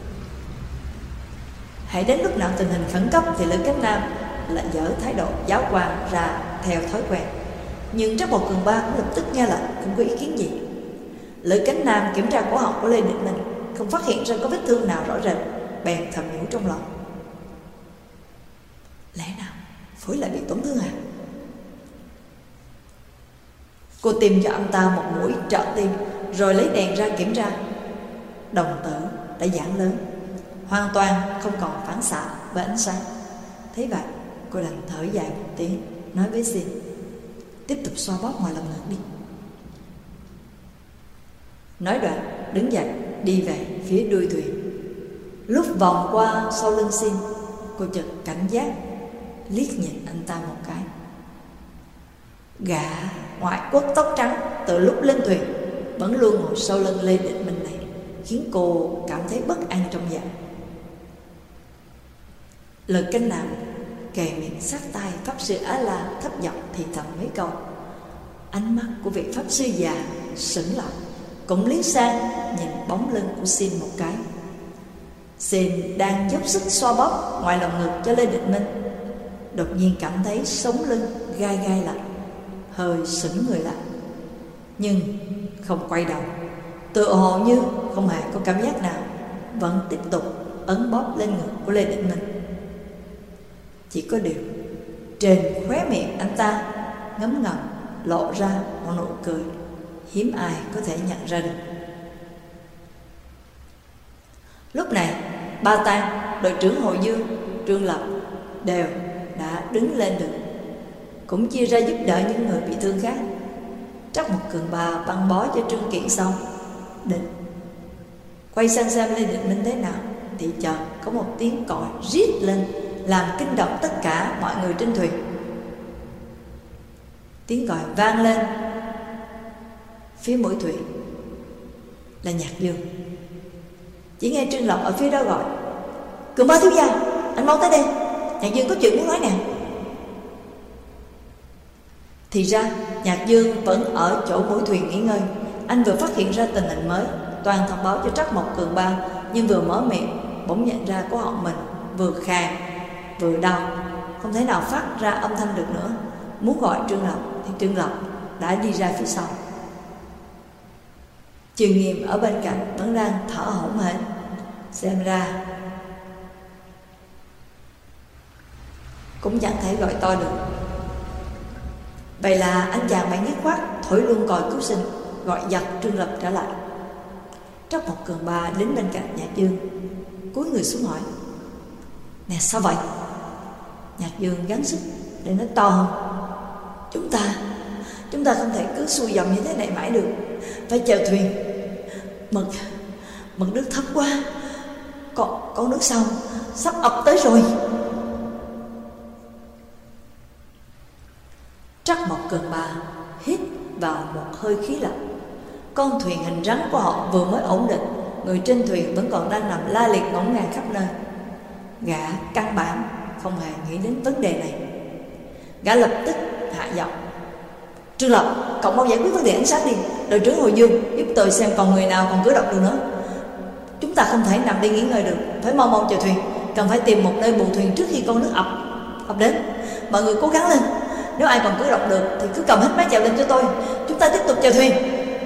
Hãy đến lúc nào tình hình khẩn cấp thì Lữ Cánh Nam lại dở thái độ giáo quan ra theo thói quen, nhưng Trắc Mộc Cường Ba cũng lập tức nghe lệnh, không có ý kiến gì. Lữ Cánh Nam kiểm tra cổ họng của Lê Định Minh, không phát hiện ra có vết thương nào rõ rệt, bèn thầm nhủ trong lòng: lẽ nào phổi lại bị tổn thương à? Cô tìm cho anh ta một mũi trợ tim, rồi lấy đèn ra kiểm tra. Đồng tử đã giãn lớn, hoàn toàn không còn phản xạ với ánh sáng. Thế vậy, cô đành thở dài một tiếng, nói với Xin: "Tiếp tục xoa bóp ngoài lồng ngực đi." Nói đoạn đứng dậy đi về phía đuôi thuyền. Lúc vòng qua sau lưng Xin, cô chợt cảnh giác liếc nhìn anh ta một cái. Gã ngoại quốc tóc trắng từ lúc lên thuyền vẫn luôn ngồi sau lưng Lê Định Minh này, khiến cô cảm thấy bất an trong dạ. Lữ Cánh Nam kề miệng sát tai pháp sư Á La, thấp giọng thì thầm mấy câu. Ánh mắt của vị pháp sư già sững lại, cũng liếc sang nhìn bóng lưng của Xin một cái. Xin đang dốc sức xoa bóp ngoài lồng ngực cho Lê Định Minh, đột nhiên cảm thấy sống lưng gai gai lạnh, hơi sững người lại, nhưng không quay đầu, tựa hồ như không hề có cảm giác nào, vẫn tiếp tục ấn bóp lên ngực của Lê Định Minh. Chỉ có điều trên khóe miệng anh ta ngấm ngầm lộ ra một nụ cười hiếm ai có thể nhận ra được. Lúc này Ba Tang, đội trưởng Hồ Dương, Trương Lập đều đã đứng lên được. cũng chia ra giúp đỡ những người bị thương khác. Trắc Mộc Cường Ba băng bó cho Trương Kiện xong, định quay sang xem Lê Định Minh thế nào, thì chợt có một tiếng còi rít lên làm kinh động tất cả mọi người trên thuyền. Tiếng còi vang lên phía mũi thuyền là Nhạc Dương. Chỉ nghe Trương Lập ở phía đó gọi: Cường Ba thiếu gia, anh mau tới đây, Nhạc Dương có chuyện muốn nói nè. Thì ra Nhạc Dương vẫn ở chỗ mũi thuyền nghỉ ngơi. Anh vừa phát hiện ra tình hình mới, toàn thông báo cho Trắc Mộc Cường Ba, nhưng vừa mở miệng bỗng nhận ra cổ họng mình vừa khàn vừa đau, không thể nào phát ra âm thanh được nữa. Muốn gọi Trương Lập thì Trương Lập đã đi ra phía sau. Trừ Nghiêm ở bên cạnh vẫn đang thở hổn hển, xem ra cũng chẳng thể gọi to được. Vậy là anh chàng bạn dứt khoát thổi luôn còi cứu sinh, gọi giật Trương Lập trở lại. Trắc Mộc Cường Ba đến bên cạnh Nhạc Dương, cúi người xuống hỏi: Nè, sao vậy? Nhạc Dương gắng sức để nói to hơn: Chúng ta không thể cứ xuôi dòng như thế này mãi được, phải chèo thuyền. Mực nước thấp quá, con nước sông sắp ập tới rồi. Trắc Mộc Cường Ba hít vào một hơi khí lạnh. Con thuyền hình rắn của họ vừa mới ổn định, người trên thuyền vẫn còn đang nằm la liệt ngổn ngang khắp nơi. Gã căn bản không hề nghĩ đến vấn đề này. Gã lập tức hạ giọng: Trương Lập, cậu mau giải quyết vấn đề ánh sáng đi. Đội trưởng Hồi Dương giúp tôi xem còn người nào còn cử động được nữa. Chúng ta không thể nằm đi nghỉ ngơi được, phải mau mau chèo thuyền. Cần phải tìm một nơi bù thuyền trước khi con nước ập đến. Mọi người cố gắng lên, nếu ai còn cử động được thì cứ cầm hết mái chèo lên cho tôi. Chúng ta tiếp tục chèo thuyền.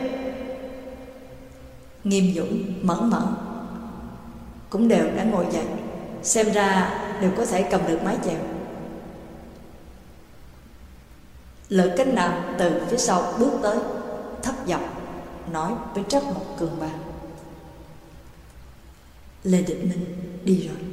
Nghiêm Dũng, Mẫn Mẫn cũng đều đã ngồi dậy, xem ra đều có thể cầm được mái chèo. Lữ Cánh Nam từ phía sau bước tới, thấp giọng nói với Trắc Mộc Cường Ba: Lê Định Minh đi rồi.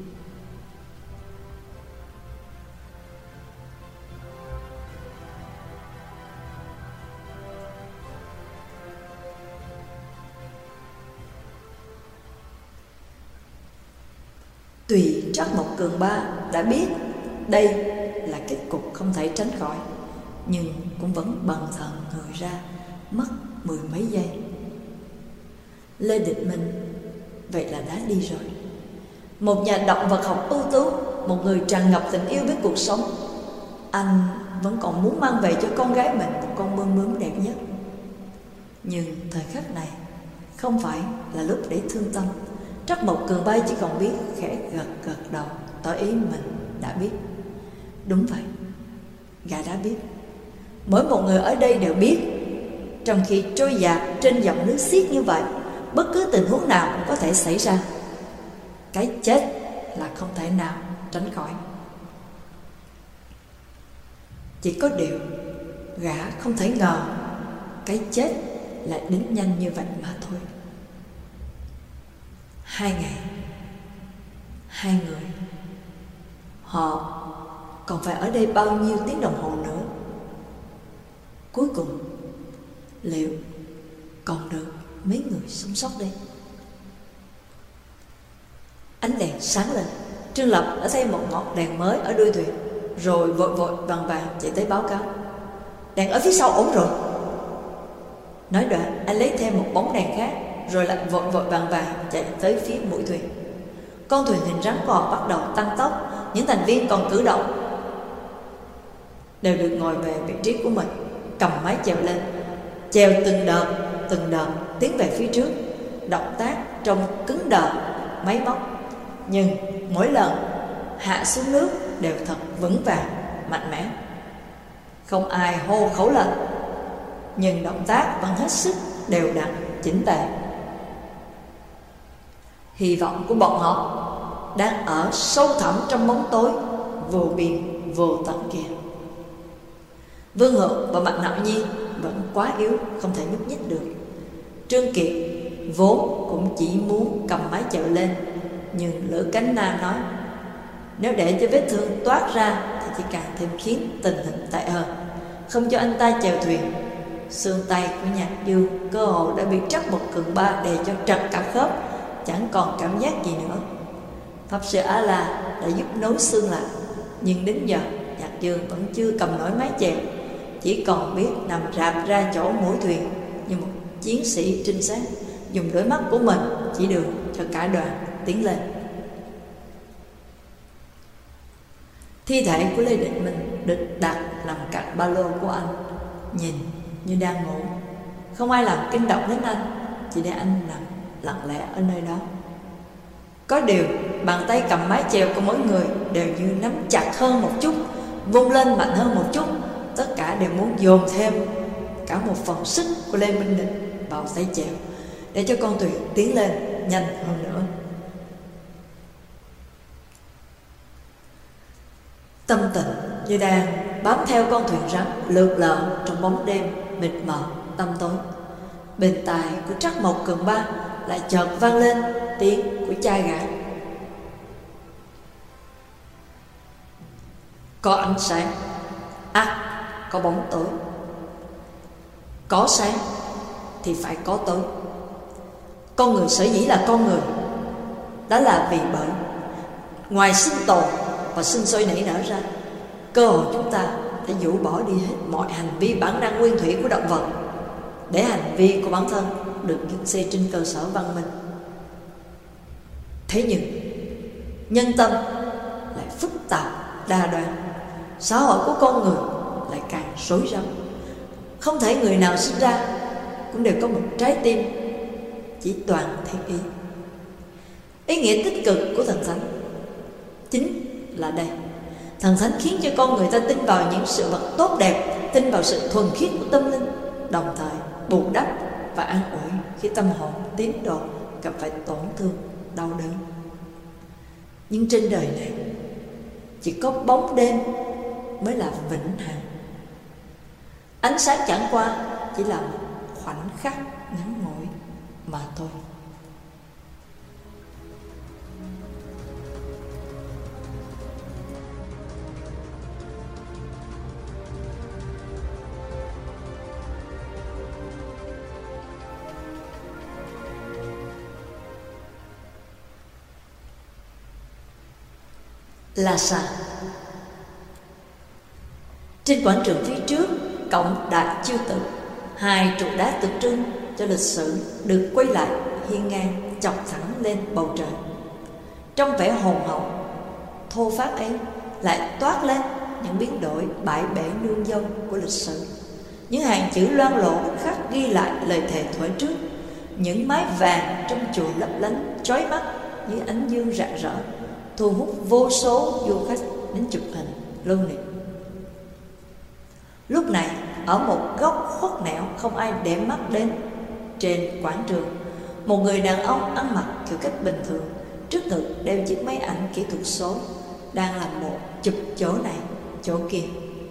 Tuy Trắc Mộc Cường Ba đã biết đây là kết cục không thể tránh khỏi, nhưng cũng vẫn bần thần người ra, mất mười mấy giây. Lê Định Minh vậy là đã đi rồi. Một nhà động vật học ưu tú, một người tràn ngập tình yêu với cuộc sống. Anh vẫn còn muốn mang về cho con gái mình một con bướm bướm đẹp nhất. Nhưng thời khắc này không phải là lúc để thương tâm. Trắc Mộc Cường Ba chỉ còn biết khẽ gật đầu, tỏ ý mình đã biết. Đúng vậy, gã đã biết. Mỗi một người ở đây đều biết. Trong khi trôi dạt trên dòng nước xiết như vậy, bất cứ tình huống nào cũng có thể xảy ra. Cái chết là không thể nào tránh khỏi. Chỉ có điều gã không thể ngờ cái chết lại đến nhanh như vậy mà thôi. 2 ngày, 2 người, họ còn phải ở đây bao nhiêu tiếng đồng hồ nữa? Cuối cùng liệu còn được mấy người sống sót đây? Ánh đèn sáng lên. Trương Lập đã thấy một ngọn đèn mới ở đuôi thuyền, rồi vội vàng chạy tới báo cáo: Đèn ở phía sau ổn rồi. Nói đoạn anh lấy thêm một bóng đèn khác, rồi lại vội vàng chạy tới phía mũi thuyền. Con thuyền hình rắn còn bắt đầu tăng tốc. Những thành viên còn cử động đều được ngồi về vị trí của mình, cầm mái chèo lên, chèo từng đợt tiến về phía trước. Động tác trông cứng đờ, máy móc, nhưng mỗi lần hạ xuống nước đều thật vững vàng, mạnh mẽ. Không ai hô khẩu lệnh, nhưng động tác vẫn hết sức đều đặn, chỉnh tề. Hy vọng của bọn họ đang ở sâu thẳm trong bóng tối vô biên vô tận kia. Vương Hượng và Mạch Nạo Nhi vẫn quá yếu, không thể nhúc nhích được. Trương Kiệt vốn cũng chỉ muốn cầm mái chèo lên, nhưng Lữ Cánh Nam nói: Nếu để cho vết thương toát ra thì chỉ càng thêm khiến tình hình tệ hơn. Không cho anh ta chèo thuyền, xương tay của Nhạc Dương cơ hồ đã bị trắc một cường ba đè cho trật cả khớp, chẳng còn cảm giác gì nữa. Pháp sư A-la đã giúp nối xương lại, nhưng đến giờ Nhạc Dương vẫn chưa cầm nổi mái chèo, chỉ còn biết nằm rạp ra chỗ mũi thuyền như một chiến sĩ trinh sát, dùng đôi mắt của mình chỉ đường cho cả đoàn tiến lên. Thi thể của Lê Định Minh được đặt nằm cạnh ba lô của anh, nhìn như đang ngủ. Không ai làm kinh động đến anh, chỉ để anh nằm lặng lẽ ở nơi đó. Có điều bàn tay cầm mái chèo của mỗi người đều như nắm chặt hơn một chút, vung lên mạnh hơn một chút. Tất cả đều muốn dồn thêm cả một phần sức của Lê Minh Định vào tay chèo, để cho con thuyền tiến lên nhanh hơn nữa. Tâm tình như đang bám theo con thuyền rắn lượn lờ trong bóng đêm mịt mờ tăm tối. Bên tai của Trắc Mộc Cường Ba lại chợt vang lên tiếng của cha gã. Có ánh sáng, có bóng tối. Có sáng thì phải có tối. Con người sở dĩ là con người, đó là vì bởi ngoài sinh tồn và sinh sôi nảy nở ra, cơ hội chúng ta đã rũ bỏ đi hết mọi hành vi bản năng nguyên thủy của động vật, để hành vi của bản thân được dựng xây trên cơ sở văn minh. Thế nhưng nhân tâm lại phức tạp đa đoan, xã hội của con người lại càng rối rắm. Không thể người nào sinh ra cũng đều có một trái tim chỉ toàn thiên ý. Ý nghĩa tích cực của thần thánh chính là đây. Thần thánh khiến cho con người ta tin vào những sự vật tốt đẹp, tin vào sự thuần khiết của tâm linh, đồng thời bù đắp và an ủi khi tâm hồn tín đồ gặp phải tổn thương, đau đớn. Nhưng trên đời này chỉ có bóng đêm mới là vĩnh hằng. Ánh sáng chẳng qua chỉ là một khoảnh khắc ngắn ngủi mà thôi. Là sao? Trên quảng trường phía trước cổng Đại Chiêu Tự, hai trụ đá tượng trưng cho lịch sử được quay lại hiên ngang chọc thẳng lên bầu trời. Trong vẻ hồn hậu thô phát ấy lại toát lên những biến đổi bãi bể nương dâu của lịch sử. Những hàng chữ loang lổ khắc ghi lại lời thề thuở trước. Những mái vàng trong chùa lấp lánh chói mắt như ánh dương rạng rỡ, thu hút vô số du khách đến chụp hình lưu niệm. Lúc này ở một góc khuất nẻo không ai để mắt đến, trên quảng trường, một người đàn ông ăn mặc kiểu cách bình thường, trước ngực đeo chiếc máy ảnh kỹ thuật số, đang làm bộ chụp chỗ này chỗ kia.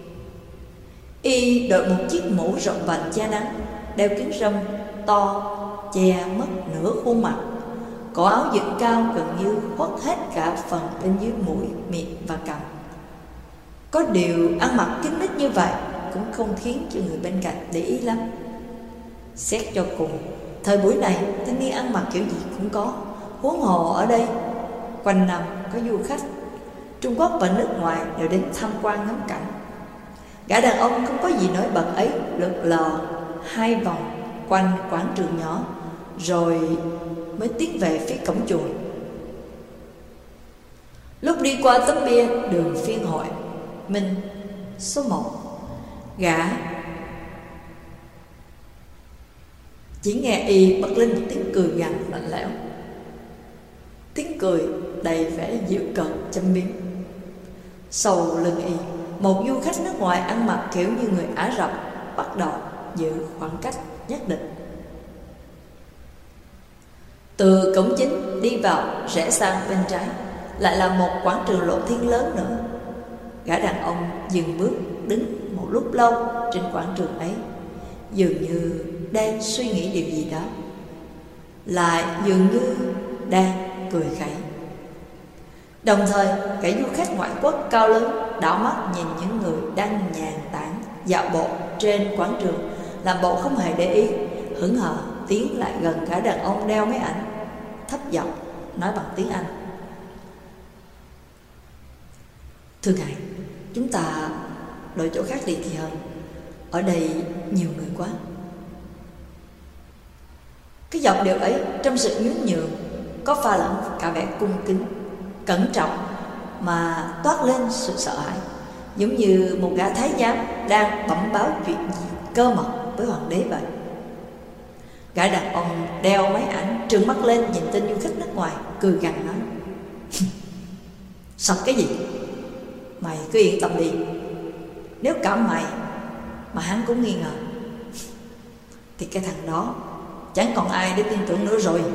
Y đội một chiếc mũ rộng vành che nắng, đeo kính râm to che mất nửa khuôn mặt. Cổ áo dựng cao gần như khuất hết cả phần bên dưới mũi, miệng và cằm. Có điều ăn mặc kín mít như vậy cũng không khiến cho người bên cạnh để ý lắm. Xét cho cùng, thời buổi này thanh niên ăn mặc kiểu gì cũng có. Huống hồ ở đây quanh năm có du khách Trung Quốc và nước ngoài đều đến tham quan ngắm cảnh. Gã đàn ông không có gì nổi bật ấy lượn lờ hai vòng quanh quảng trường nhỏ, rồi mới tiến về phía cổng chùa. Lúc đi qua tấm bia đường Phiên Hội Minh số 1, gã chỉ nghe y bật lên một tiếng cười gằn lạnh lẽo. Tiếng cười đầy vẻ giễu cợt châm biếm. Sau lưng y, một du khách nước ngoài ăn mặc kiểu như người Ả Rập bắt đầu giữ khoảng cách nhất định. Từ cổng chính đi vào rẽ sang bên trái lại là một quảng trường lộ thiên lớn nữa. Gã đàn ông dừng bước đứng một lúc lâu trên quảng trường ấy, dường như đang suy nghĩ điều gì đó, lại dường như đang cười khẩy. Đồng thời, kẻ du khách ngoại quốc cao lớn đảo mắt nhìn những người đang nhàn tản dạo bộ trên quảng trường, làm bộ không hề để ý. Hững hờ tiến lại gần gã đàn ông đeo máy ảnh, thấp giọng nói bằng tiếng Anh: "Thưa ngài, chúng ta đổi chỗ khác đi thì hơn. Ở đây nhiều người quá." Cái giọng điệu ấy trong sự nhún nhường có pha lẫn cả vẻ cung kính, cẩn trọng mà toát lên sự sợ hãi, giống như một gã thái giám đang bẩm báo chuyện gì cơ mật với hoàng đế vậy. Gã đàn ông đeo máy ảnh trừng mắt lên nhìn tên du khách nước ngoài, cười gằn nói: "Sợ cái gì? Mày cứ yên tâm đi. Nếu cả mày mà hắn cũng nghi ngờ thì cái thằng đó chẳng còn ai để tin tưởng nữa rồi."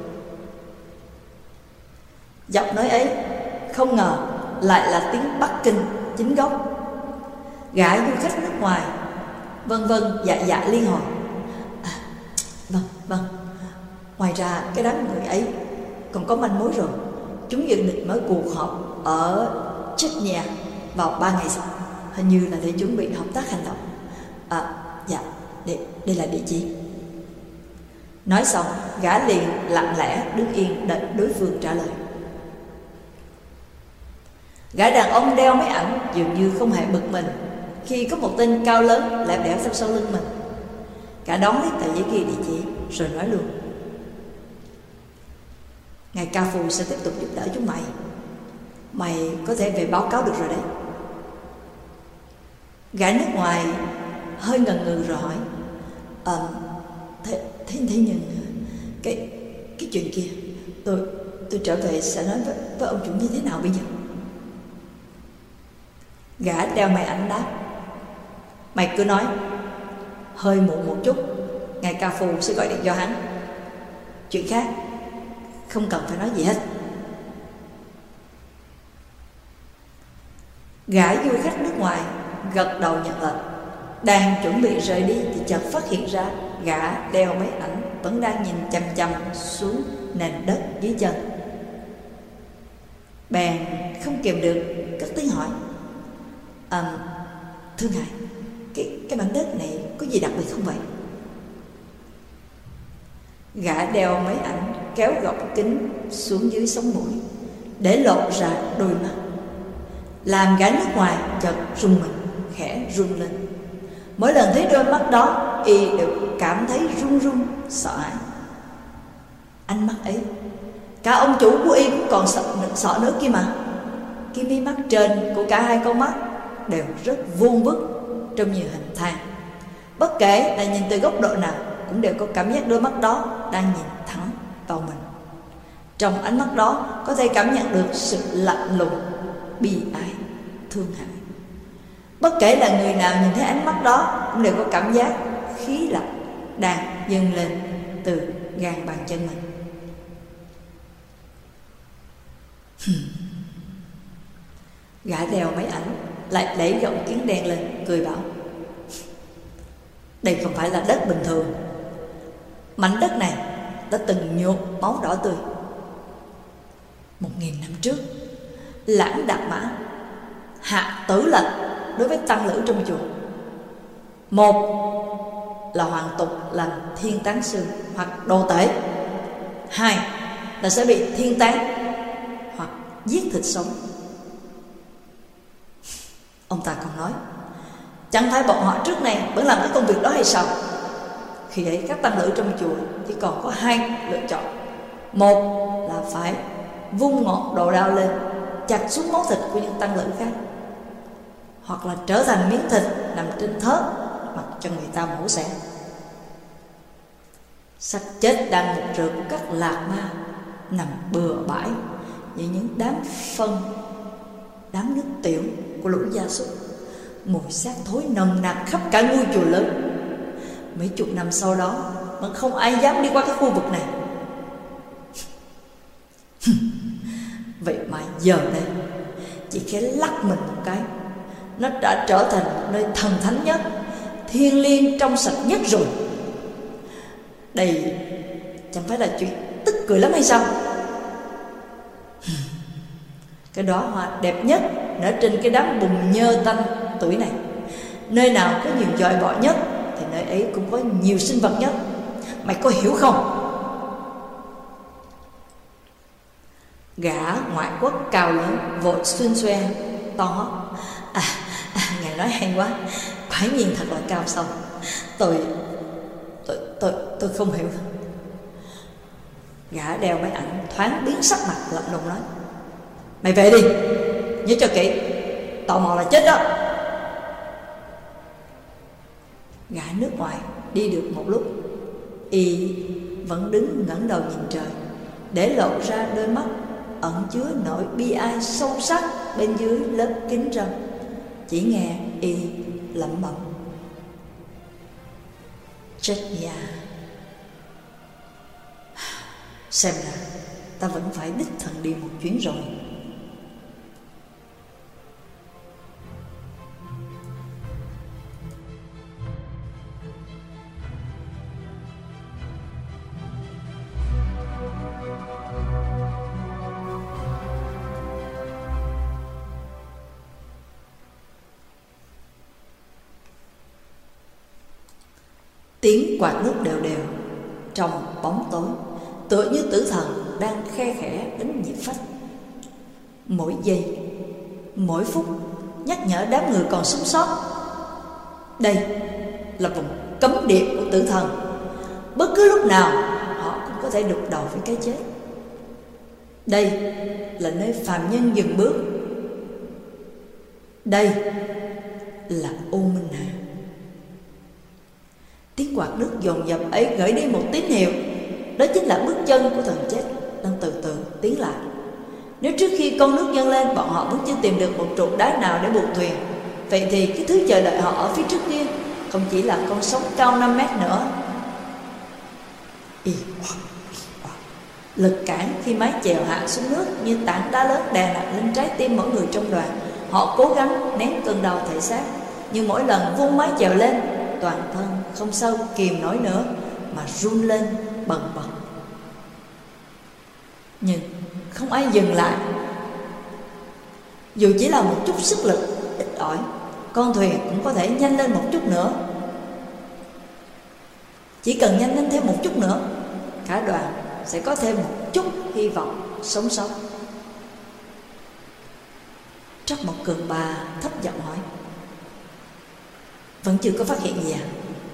Giọng nói ấy không ngờ lại là tiếng Bắc Kinh chính gốc. Gã du khách nước ngoài vân vân dạ dạ liên hồi: Vâng, ngoài ra cái đám người ấy còn có manh mối rồi. Chúng dự định mở cuộc họp ở Chechnya vào 3 ngày sau, hình như là để chuẩn bị hợp tác hành động. Dạ, đây là địa chỉ. Nói xong, gã liền lặng lẽ đứng yên đợi đối phương trả lời. Gã đàn ông đeo máy ảnh dường như không hề bực mình khi có một tên cao lớn lẻo đẻo theo sau lưng mình. Gã đón lấy tờ giấy ghi địa chỉ rồi nói luôn: "Ngài Ca Phu sẽ tiếp tục giúp đỡ chúng mày. Mày có thể về báo cáo được rồi đấy." Gã nước ngoài hơi ngần ngừ rồi hỏi: Thế nhưng cái chuyện kia tôi trở về sẽ nói với ông chủ như thế nào bây giờ?" Gã đeo máy ảnh đáp: "Mày cứ nói. Hơi muộn một chút, ngài Ca Phu sẽ gọi điện cho hắn. Chuyện khác không cần phải nói gì hết." Gã du khách nước ngoài gật đầu nhận lệnh, đang chuẩn bị rời đi thì chợt phát hiện ra gã đeo máy ảnh vẫn đang nhìn chằm chằm xuống nền đất dưới chân. Bèn không kìm được cất tiếng hỏi: "Thưa ngài, cái mảnh đất này có gì đặc biệt không vậy?" Gã đeo máy ảnh kéo gọng kính xuống dưới sống mũi để lộ ra đôi mắt, làm gã nước ngoài chợt rùng mình, khẽ run lên. Mỗi lần thấy đôi mắt đó, y đều cảm thấy run run sợ hãi. Ánh mắt ấy, cả ông chủ của y cũng còn sợ nữa kia mà. Cái mí mắt trên của cả hai con mắt đều rất vuông vức, trông như hình thang. Bất kể là nhìn từ góc độ nào cũng đều có cảm giác đôi mắt đó đang nhìn thẳng vào mình. Trong ánh mắt đó có thể cảm nhận được sự lạnh lùng, bi ai, thương hại. Bất kể là người nào nhìn thấy ánh mắt đó cũng đều có cảm giác khí lạnh đang dâng lên từ gan bàn chân mình. Gã đeo máy ảnh lại đẩy gọng kiến đen lên, cười bảo: "Đây không phải là đất bình thường. Mảnh đất này đã từng nhuộm máu đỏ tươi. 1000 năm trước, Lãng Đạt Mã hạ tử lệnh đối với tăng lữ trong chùa. Một là hoàn tục làm thiên tán sư hoặc đồ tể. Hai là sẽ bị thiên tán hoặc giết thịt sống." Ông ta còn nói: "Chẳng phải bọn họ trước này vẫn làm cái công việc đó hay sao?" Khi ấy các tăng lữ trong chùa chỉ còn có hai lựa chọn: một là phải vung ngọn đồ đao lên chặt xuống máu thịt của những tăng lữ khác, hoặc là trở thành miếng thịt nằm trên thớt mặc cho người ta mổ xẻ. Xác chết đang một rượt của các lạc ma nằm bừa bãi như những đám phân, đám nước tiểu của lũ gia súc. Mùi xác thối nồng nặc khắp cả ngôi chùa lớn. Mấy chục năm sau đó vẫn không ai dám đi qua cái khu vực này. Vậy mà giờ đây chỉ khẽ lắc mình một cái, nó đã trở thành một nơi thần thánh nhất, thiêng liêng trong sạch nhất rồi. Đây chẳng phải là chuyện tức cười lắm hay sao? Cái đóa hoa đẹp nhất nở trên cái đám bùn nhơ tanh tuổi này. Nơi nào có nhiều dòi bọ nhất thì nơi ấy cũng có nhiều sinh vật nhất. Mày có hiểu không? Gã ngoại quốc cao lớn vội xuyên xoe to hót. Ngài nói hay quá, quả nhiên thật là cao sâu. Tôi không hiểu. Gã đeo máy ảnh thoáng biến sắc mặt, lạnh lùng nói: mày về đi, nhớ cho kỹ, tò mò là chết đó. Gã nước ngoài đi được một lúc, y vẫn đứng ngẩng đầu nhìn trời, để lộ ra đôi mắt ẩn chứa nỗi bi ai sâu sắc bên dưới lớp kính râm. Chỉ nghe y lẩm bẩm: chết nhà. Xem ra ta vẫn phải đích thân đi một chuyến rồi. Tiếng quạt nước đều đều trong bóng tối, tựa như tử thần đang khe khẽ đánh nhịp phách. Mỗi giây, mỗi phút nhắc nhở đám người còn sống sót. Đây là vùng cấm địa của tử thần. Bất cứ lúc nào họ cũng có thể đụng đầu với cái chết. Đây là nơi phàm nhân dừng bước. Đây là U Minh Hà. Tiếng quạt nước dồn dập ấy gửi đi một tín hiệu. Đó chính là bước chân của thần chết đang từ từ tiến lại. Nếu trước khi con nước dâng lên bọn họ vẫn chưa tìm được một trụ đá nào để buộc thuyền, vậy thì cái thứ chờ đợi họ ở phía trước kia không chỉ là con sóng cao 5 mét nữa. Lực cản khi mái chèo hạ xuống nước như tảng đá lớn đè nặng lên trái tim mỗi người trong đoàn. Họ cố gắng nén cơn đau thể xác, nhưng mỗi lần vung mái chèo lên, toàn thân không sao kìm nổi nữa mà run lên bần bật. Nhưng không ai dừng lại. Dù chỉ là một chút sức lực ít ỏi, con thuyền cũng có thể nhanh lên một chút nữa. Chỉ cần nhanh lên thêm một chút nữa, cả đoàn sẽ có thêm một chút hy vọng sống sót. Trắc Mộc Cường Ba thấp giọng hỏi: vẫn chưa có phát hiện gì à?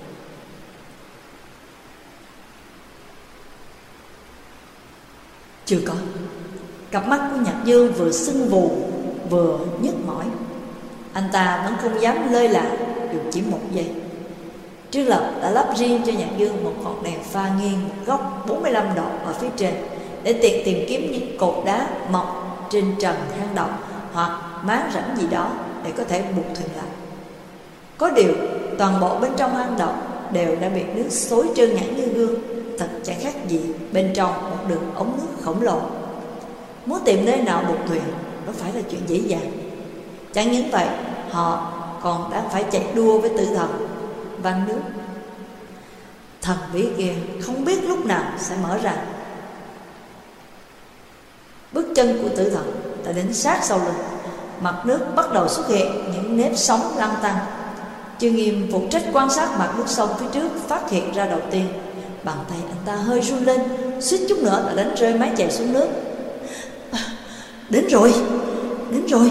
Chưa có. Cặp mắt của Nhạc Dương vừa sưng vù vừa nhức mỏi. Anh ta vẫn không dám lơi là dù chỉ một giây. Trương Lập đã lắp riêng cho Nhạc Dương một ngọn đèn pha nghiêng một góc 45 độ ở phía trên, để tiện tìm kiếm những cột đá mọc trên trần hang động hoặc máng rãnh gì đó để có thể buộc thuyền lại. Có điều toàn bộ bên trong hang động đều đã bị nước xối trơn nhẵn như gương, thật chẳng khác gì bên trong một đường ống nước khổng lồ. Muốn tìm nơi nào buộc thuyền đó phải là chuyện dễ dàng. Chẳng những vậy, họ còn đang phải chạy đua với tử thần van nước. Thần bí kia không biết lúc nào sẽ mở ra. Bước chân của tử thần đã đến sát sau lưng. Mặt nước bắt đầu xuất hiện những nếp sóng lăn tăn. Chương Nghiêm phụ trách quan sát mặt nước sông phía trước phát hiện ra đầu tiên. Bàn tay anh ta hơi run lên, suýt chút nữa là đánh rơi mái chèo xuống nước. Đến rồi, đến rồi.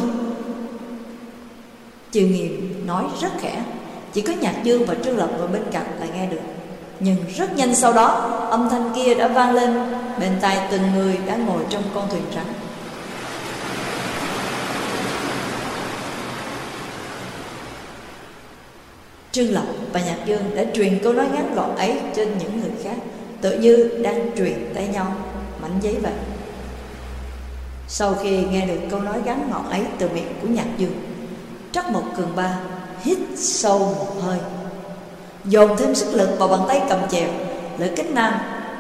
Chương Nghiêm nói rất khẽ, chỉ có Nhạc Dương và Trương Lập ở bên cạnh là nghe được. Nhưng rất nhanh sau đó, âm thanh kia đã vang lên bên tai từng người đang ngồi trong con thuyền rắn. Trương Lập và Nhạc Dương đã truyền câu nói ngắn gọn ấy cho những người khác, tựa như đang truyền tay nhau mảnh giấy vậy. Sau khi nghe được câu nói ngắn gọn ấy từ miệng của Nhạc Dương, Trắc Mộc Cường Ba hít sâu một hơi, dồn thêm sức lực vào bàn tay cầm chèo. Lữ Kính Nam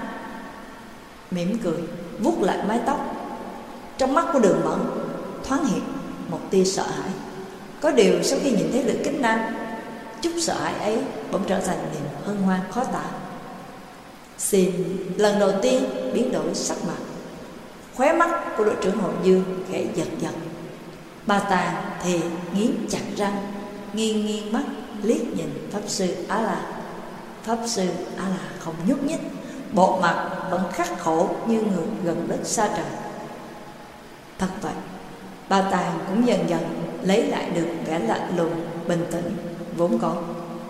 mỉm cười vuốt lại mái tóc. Trong mắt của Đường Mẫn thoáng hiện một tia sợ hãi. Có điều sau khi nhìn thấy Lữ Kính Nam, chút sợ hãi ấy bỗng trở thành niềm hân hoan khó tả. Xin lần đầu tiên biến đổi sắc mặt. Khóe mắt của đội trưởng Hồ Dương khẽ giật giật. Ba Tàng thì nghiến chặt răng, nghiêng nghiêng mắt liếc nhìn Pháp Sư Á La. Pháp Sư Á La không nhúc nhích, bộ mặt vẫn khắc khổ như người gần đất xa trời. Thật vậy, Ba Tàng cũng dần dần lấy lại được vẻ lạnh lùng, bình tĩnh vốn có.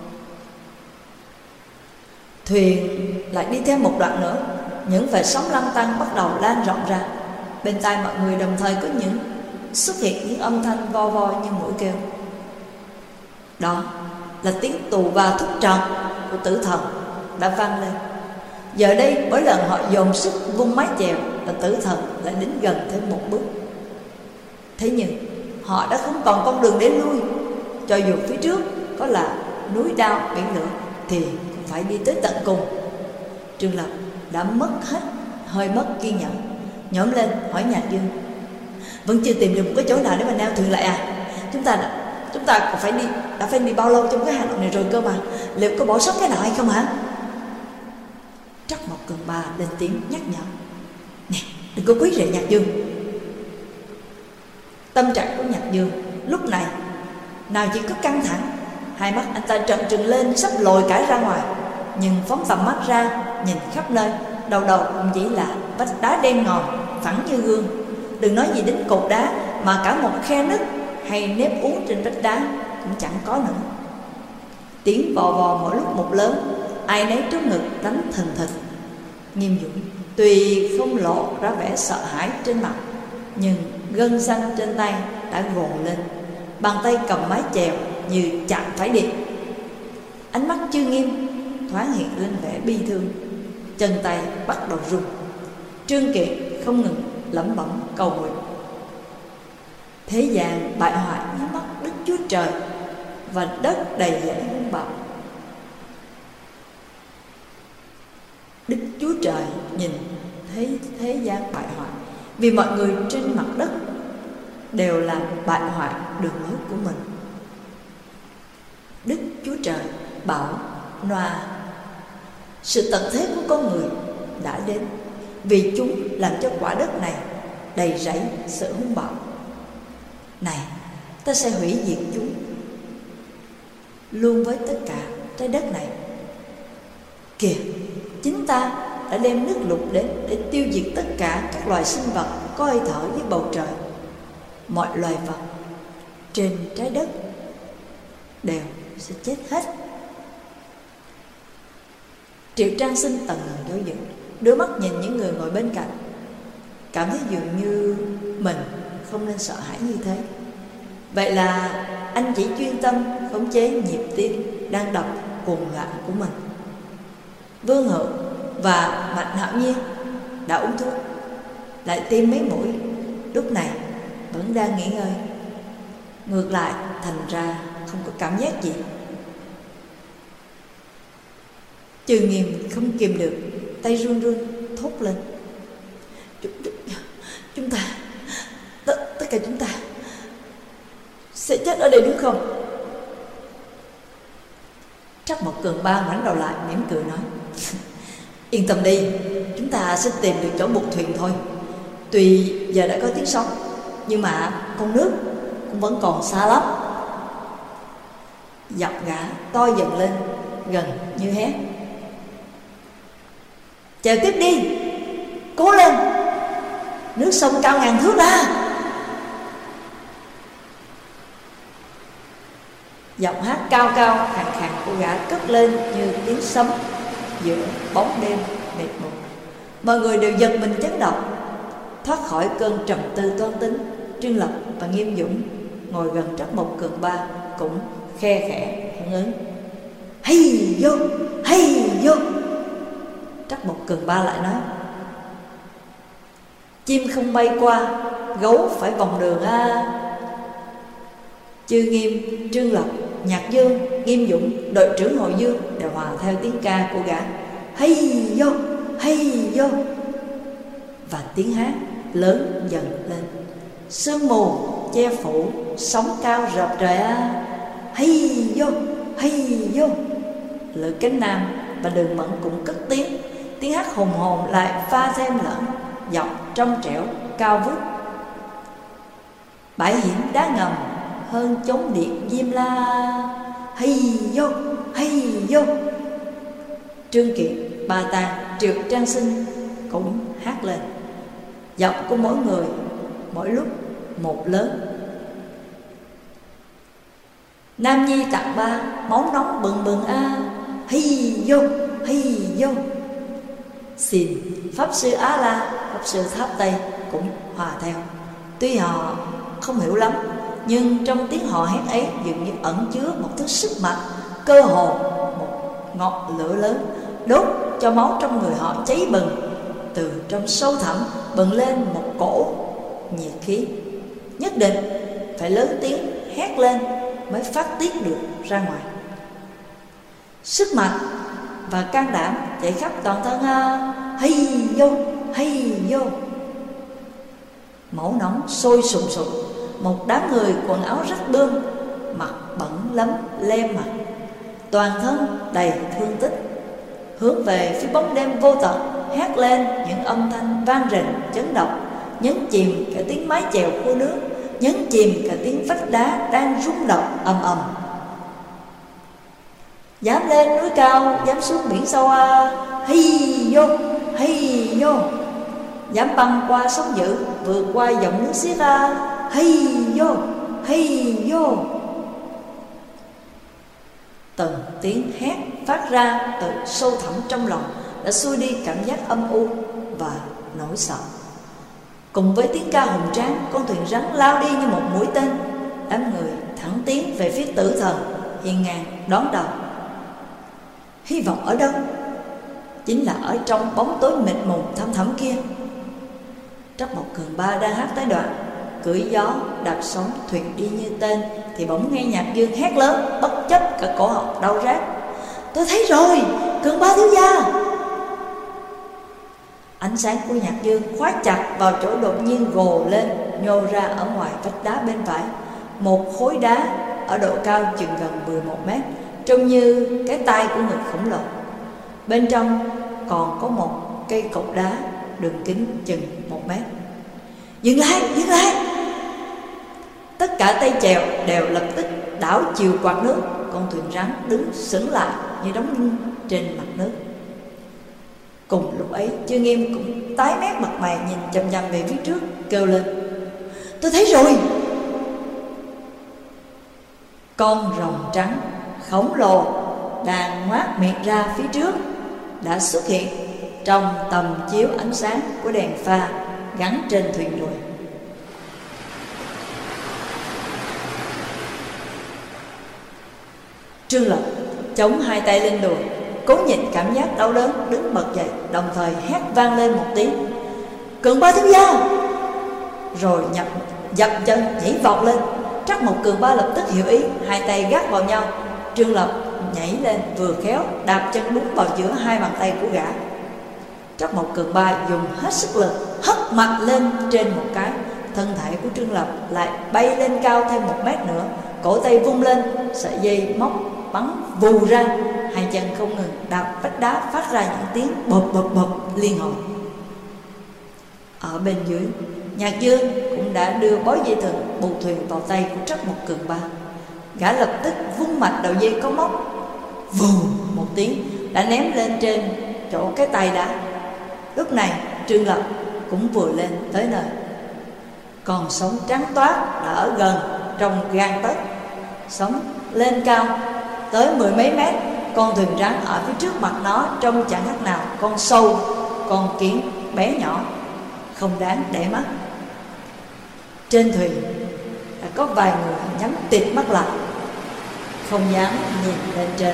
Thuyền lại đi thêm một đoạn nữa, những vệt sóng lăn tăn bắt đầu lan rộng ra. Bên tai mọi người đồng thời có xuất hiện những âm thanh vo vo như mũi kêu. Đó là tiếng tù và thúc trọn của tử thần đã vang lên. Giờ đây mỗi lần họ dồn sức vung mái chèo là tử thần lại đến gần thêm một bước. Thế nhưng họ đã không còn con đường để lui. Cho dù phía trước có là núi đao biển lửa thì cũng phải đi tới tận cùng. Trương Lập đã hơi mất kiên nhẫn, nhổm lên hỏi Nhạc Dương: vẫn chưa tìm được một cái chỗ nào để mà neo thuyền lại à? Chúng ta đã phải đi bao lâu trong cái hang động này rồi cơ mà, liệu có bỏ sót cái nào hay không hả? Trắc Mộc Cường Ba lên tiếng nhắc nhở: nè, đừng có quấy rầy Nhạc Dương. Tâm trạng của Nhạc Dương lúc này nào chỉ có căng thẳng, hai mắt anh ta trợn trừng lên sắp lồi cả ra ngoài. Nhưng phóng tầm mắt ra nhìn khắp nơi, đầu cũng chỉ là vách đá đen ngòm phẳng như gương. Đừng nói gì đến cột đá, mà cả một khe nứt hay nếp uốn trên vách đá cũng chẳng có nữa. Tiếng vò vò mỗi lúc một lớn, ai nấy trước ngực đánh thình thịch. Nghiêm Dũng tuy không lộ ra vẻ sợ hãi trên mặt, nhưng gân xanh trên tay đã gồ lên, bàn tay cầm mái chèo như chạm phải điện. Ánh mắt Chư Nghiêm thoáng hiện lên vẻ bi thương, chân tay bắt đầu run. Trương Kiệt không ngừng lẩm bẩm cầu nguyện: thế gian bại hoại dưới mắt Đức Chúa Trời, và đất đầy dẫy hung bạo. Đức Chúa Trời nhìn thấy thế gian bại hoại, vì mọi người trên mặt đất đều là bại hoại đường lối của mình. Đức Chúa Trời bảo Noa: sự tận thế của con người đã đến, vì chúng làm cho quả đất này đầy rẫy sự hung bạo. Này, ta sẽ hủy diệt chúng luôn với tất cả trái đất này. Kìa, chính ta đã đem nước lụt đến để tiêu diệt tất cả các loài sinh vật có hơi thở dưới bầu trời. Mọi loài vật trên trái đất đều sẽ chết hết. Triệu Trang Sinh tần ngần do dự, đưa mắt nhìn những người ngồi bên cạnh, cảm thấy dường như mình không nên sợ hãi như thế. Vậy là anh chỉ chuyên tâm khống chế nhịp tim đang đập cuồng loạn của mình. Vương Hữu và Mạnh Hạo Nhiên đã uống thuốc, lại tiêm mấy mũi, lúc này vẫn đang nghỉ ngơi. Ngược lại thành ra không có cảm giác gì. Chư Nghiêm không kìm được, tay run run thốt lên: Chúng ta, tất cả chúng ta sẽ chết ở đây đúng không? Trắc Mộc Cường Ba ngoảnh đầu lại mỉm cười nói: yên tâm đi, chúng ta sẽ tìm được chỗ buộc thuyền thôi. Tuy giờ đã có tiếng sóng, nhưng mà con nước cũng vẫn còn xa lắm. Giọng gã to dần lên, gần như hét: chèo tiếp đi, cố lên, nước sông cao ngàn thước ra. Giọng hát cao cao khàn khàn của gã cất lên như tiếng sấm giữa bóng đêm mịt mù. Mọi người đều giật mình chấn động, thoát khỏi cơn trầm tư toan tính. Trương Lập và Nghiêm Dũng ngồi gần Trắc Mộc Cường Ba cũng khe khẽ hưởng ứng: hay vô, hay vô. Trắc Mộc Cường Ba lại nói: chim không bay qua, gấu phải vòng đường a. Chư Nghiêm, Trương Lập, Nhạc Dương, Nghiêm Dũng, đội trưởng Hội Dương đều hòa theo tiếng ca của gã: hay vô, hay vô. Và tiếng hát lớn dần lên, sương mù che phủ, sóng cao rợp trời a. Hay vô, hay vô. Lữ Cánh Nam và Đường Mẫn cũng cất tiếng, tiếng hát hùng hồn lại pha thêm lẫn giọng trong trẻo cao vút: bãi hiểm đá ngầm hơn chốn điện Diêm La. Hay vô, hay vô. Trương Kiệt, Bà Tàng, Triệu Trang Sinh cũng hát lên. Giọng của mỗi người mỗi lúc một lớn. Nam Nhi tặng ba, máu nóng bừng bừng a. Hay vô, hay vô. Xin Pháp Sư Á La, Pháp Sư Tháp Tây cũng hòa theo. Tuy họ không hiểu lắm, nhưng trong tiếng họ hét ấy dường như ẩn chứa một thứ sức mạnh, cơ hồ một ngọn lửa lớn đốt cho máu trong người họ cháy bừng. Từ trong sâu thẳm bừng lên một cổ nhiệt khí, nhất định phải lớn tiếng hét lên mới phát tiết được ra ngoài. Sức mạnh và can đảm chạy khắp toàn thân a. Hay vô, hay vô. Máu nóng sôi sùng sục. Một đám người quần áo rách bươm, mặt bẩn lấm lem mặt, toàn thân đầy thương tích, hướng về phía bóng đêm vô tận, hét lên những âm thanh vang rền chấn động, nhấn chìm cả tiếng mái chèo khô nước, nhấn chìm cả tiếng vách đá đang rung động ầm ầm. Dám lên núi cao, dám xuống biển sâu a. Hay vô, hay vô. Dám băng qua sóng dữ, vượt qua dòng nước xiết a. Hay vô, hay vô. Từng tiếng hét phát ra từ sâu thẳm trong lòng đã xua đi cảm giác âm u và nỗi sợ. Cùng với tiếng ca hùng tráng, con thuyền rắn lao đi như một mũi tên. Đám người thẳng tiến về phía tử thần hiên ngang đón đầu. Hy vọng ở đâu? Chính là ở trong bóng tối mịt mùng thăm thẳm kia. Trắc Mộc Cường Ba đang hát tới đoạn cưỡi gió đạp sóng thuyền đi như tên, thì bỗng nghe Nhạc Dương hét lớn bất chấp cả cổ họng đau rát: tôi thấy rồi, Cường Ba thiếu gia. Ánh sáng của Nhạc Dương khóa chặt vào chỗ đột nhiên gồ lên nhô ra ở ngoài vách đá bên phải. Một khối đá ở độ cao chừng gần 11 mét, trông như cái tay của người khổng lồ. Bên trong còn có một cây cột đá đường kính chừng 1 mét. Dừng lại, dừng lại. Tất cả tay chèo đều lập tức đảo chiều quạt nước. Con thuyền rắn đứng sững lại như đóng đinh trên mặt nước. Cùng lúc ấy, Chương Nghiêm cũng tái mét mặt mày, nhìn chằm chằm về phía trước, kêu lên: tôi thấy rồi. Con rồng trắng khổng lồ đang ngoác miệng ra phía trước đã xuất hiện trong tầm chiếu ánh sáng của đèn pha gắn trên thuyền đuôi. Trương Lập chống hai tay lên đùi, cố nhịn cảm giác đau đớn, đứng bật dậy, đồng thời hét vang lên một tiếng: Cường Ba thiếu gia! Rồi dập chân nhảy vọt lên. Trắc Mộc Cường Ba lập tức hiểu ý, hai tay gác vào nhau. Trương Lập nhảy lên vừa khéo đạp chân đúng vào giữa hai bàn tay của gã. Trắc Mộc Cường Ba dùng hết sức lực hất mạnh lên trên một cái. Thân thể của Trương Lập lại bay lên cao thêm 1 mét nữa. Cổ tay vung lên, sợi dây móc bắn vù ra. Hai chân không ngừng đạp vách đá, phát ra những tiếng bộp bộp bộp liên hồi. Ở bên dưới, Nhạc Dương cũng đã đưa bó dây thừng buộc thuyền vào tay của Trắc Mộc Cường Ba. Gã lập tức vung mạnh đầu dây có móc, vù một tiếng đã ném lên trên chỗ cái tay đá. Lúc này Trương Lập cũng vừa lên tới nơi. Còn sóng trắng toát đã ở gần trong gang tấc. Sóng lên cao tới 10 mấy mét. Con thuyền rắn ở phía trước mặt nó trông chẳng khác nào con sâu, con kiến bé nhỏ, không đáng để mắt. Trên thuyền đã có vài người nhắm tịt mắt lại, không dám nhìn lên trên.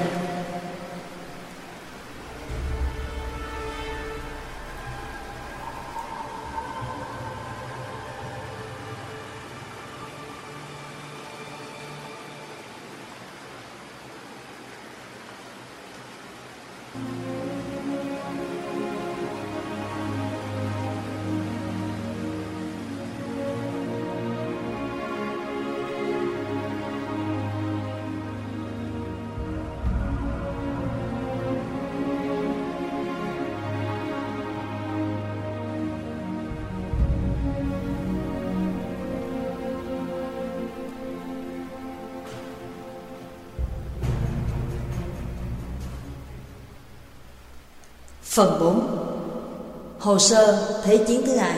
Phần 4. Hồ sơ Thế chiến thứ hai.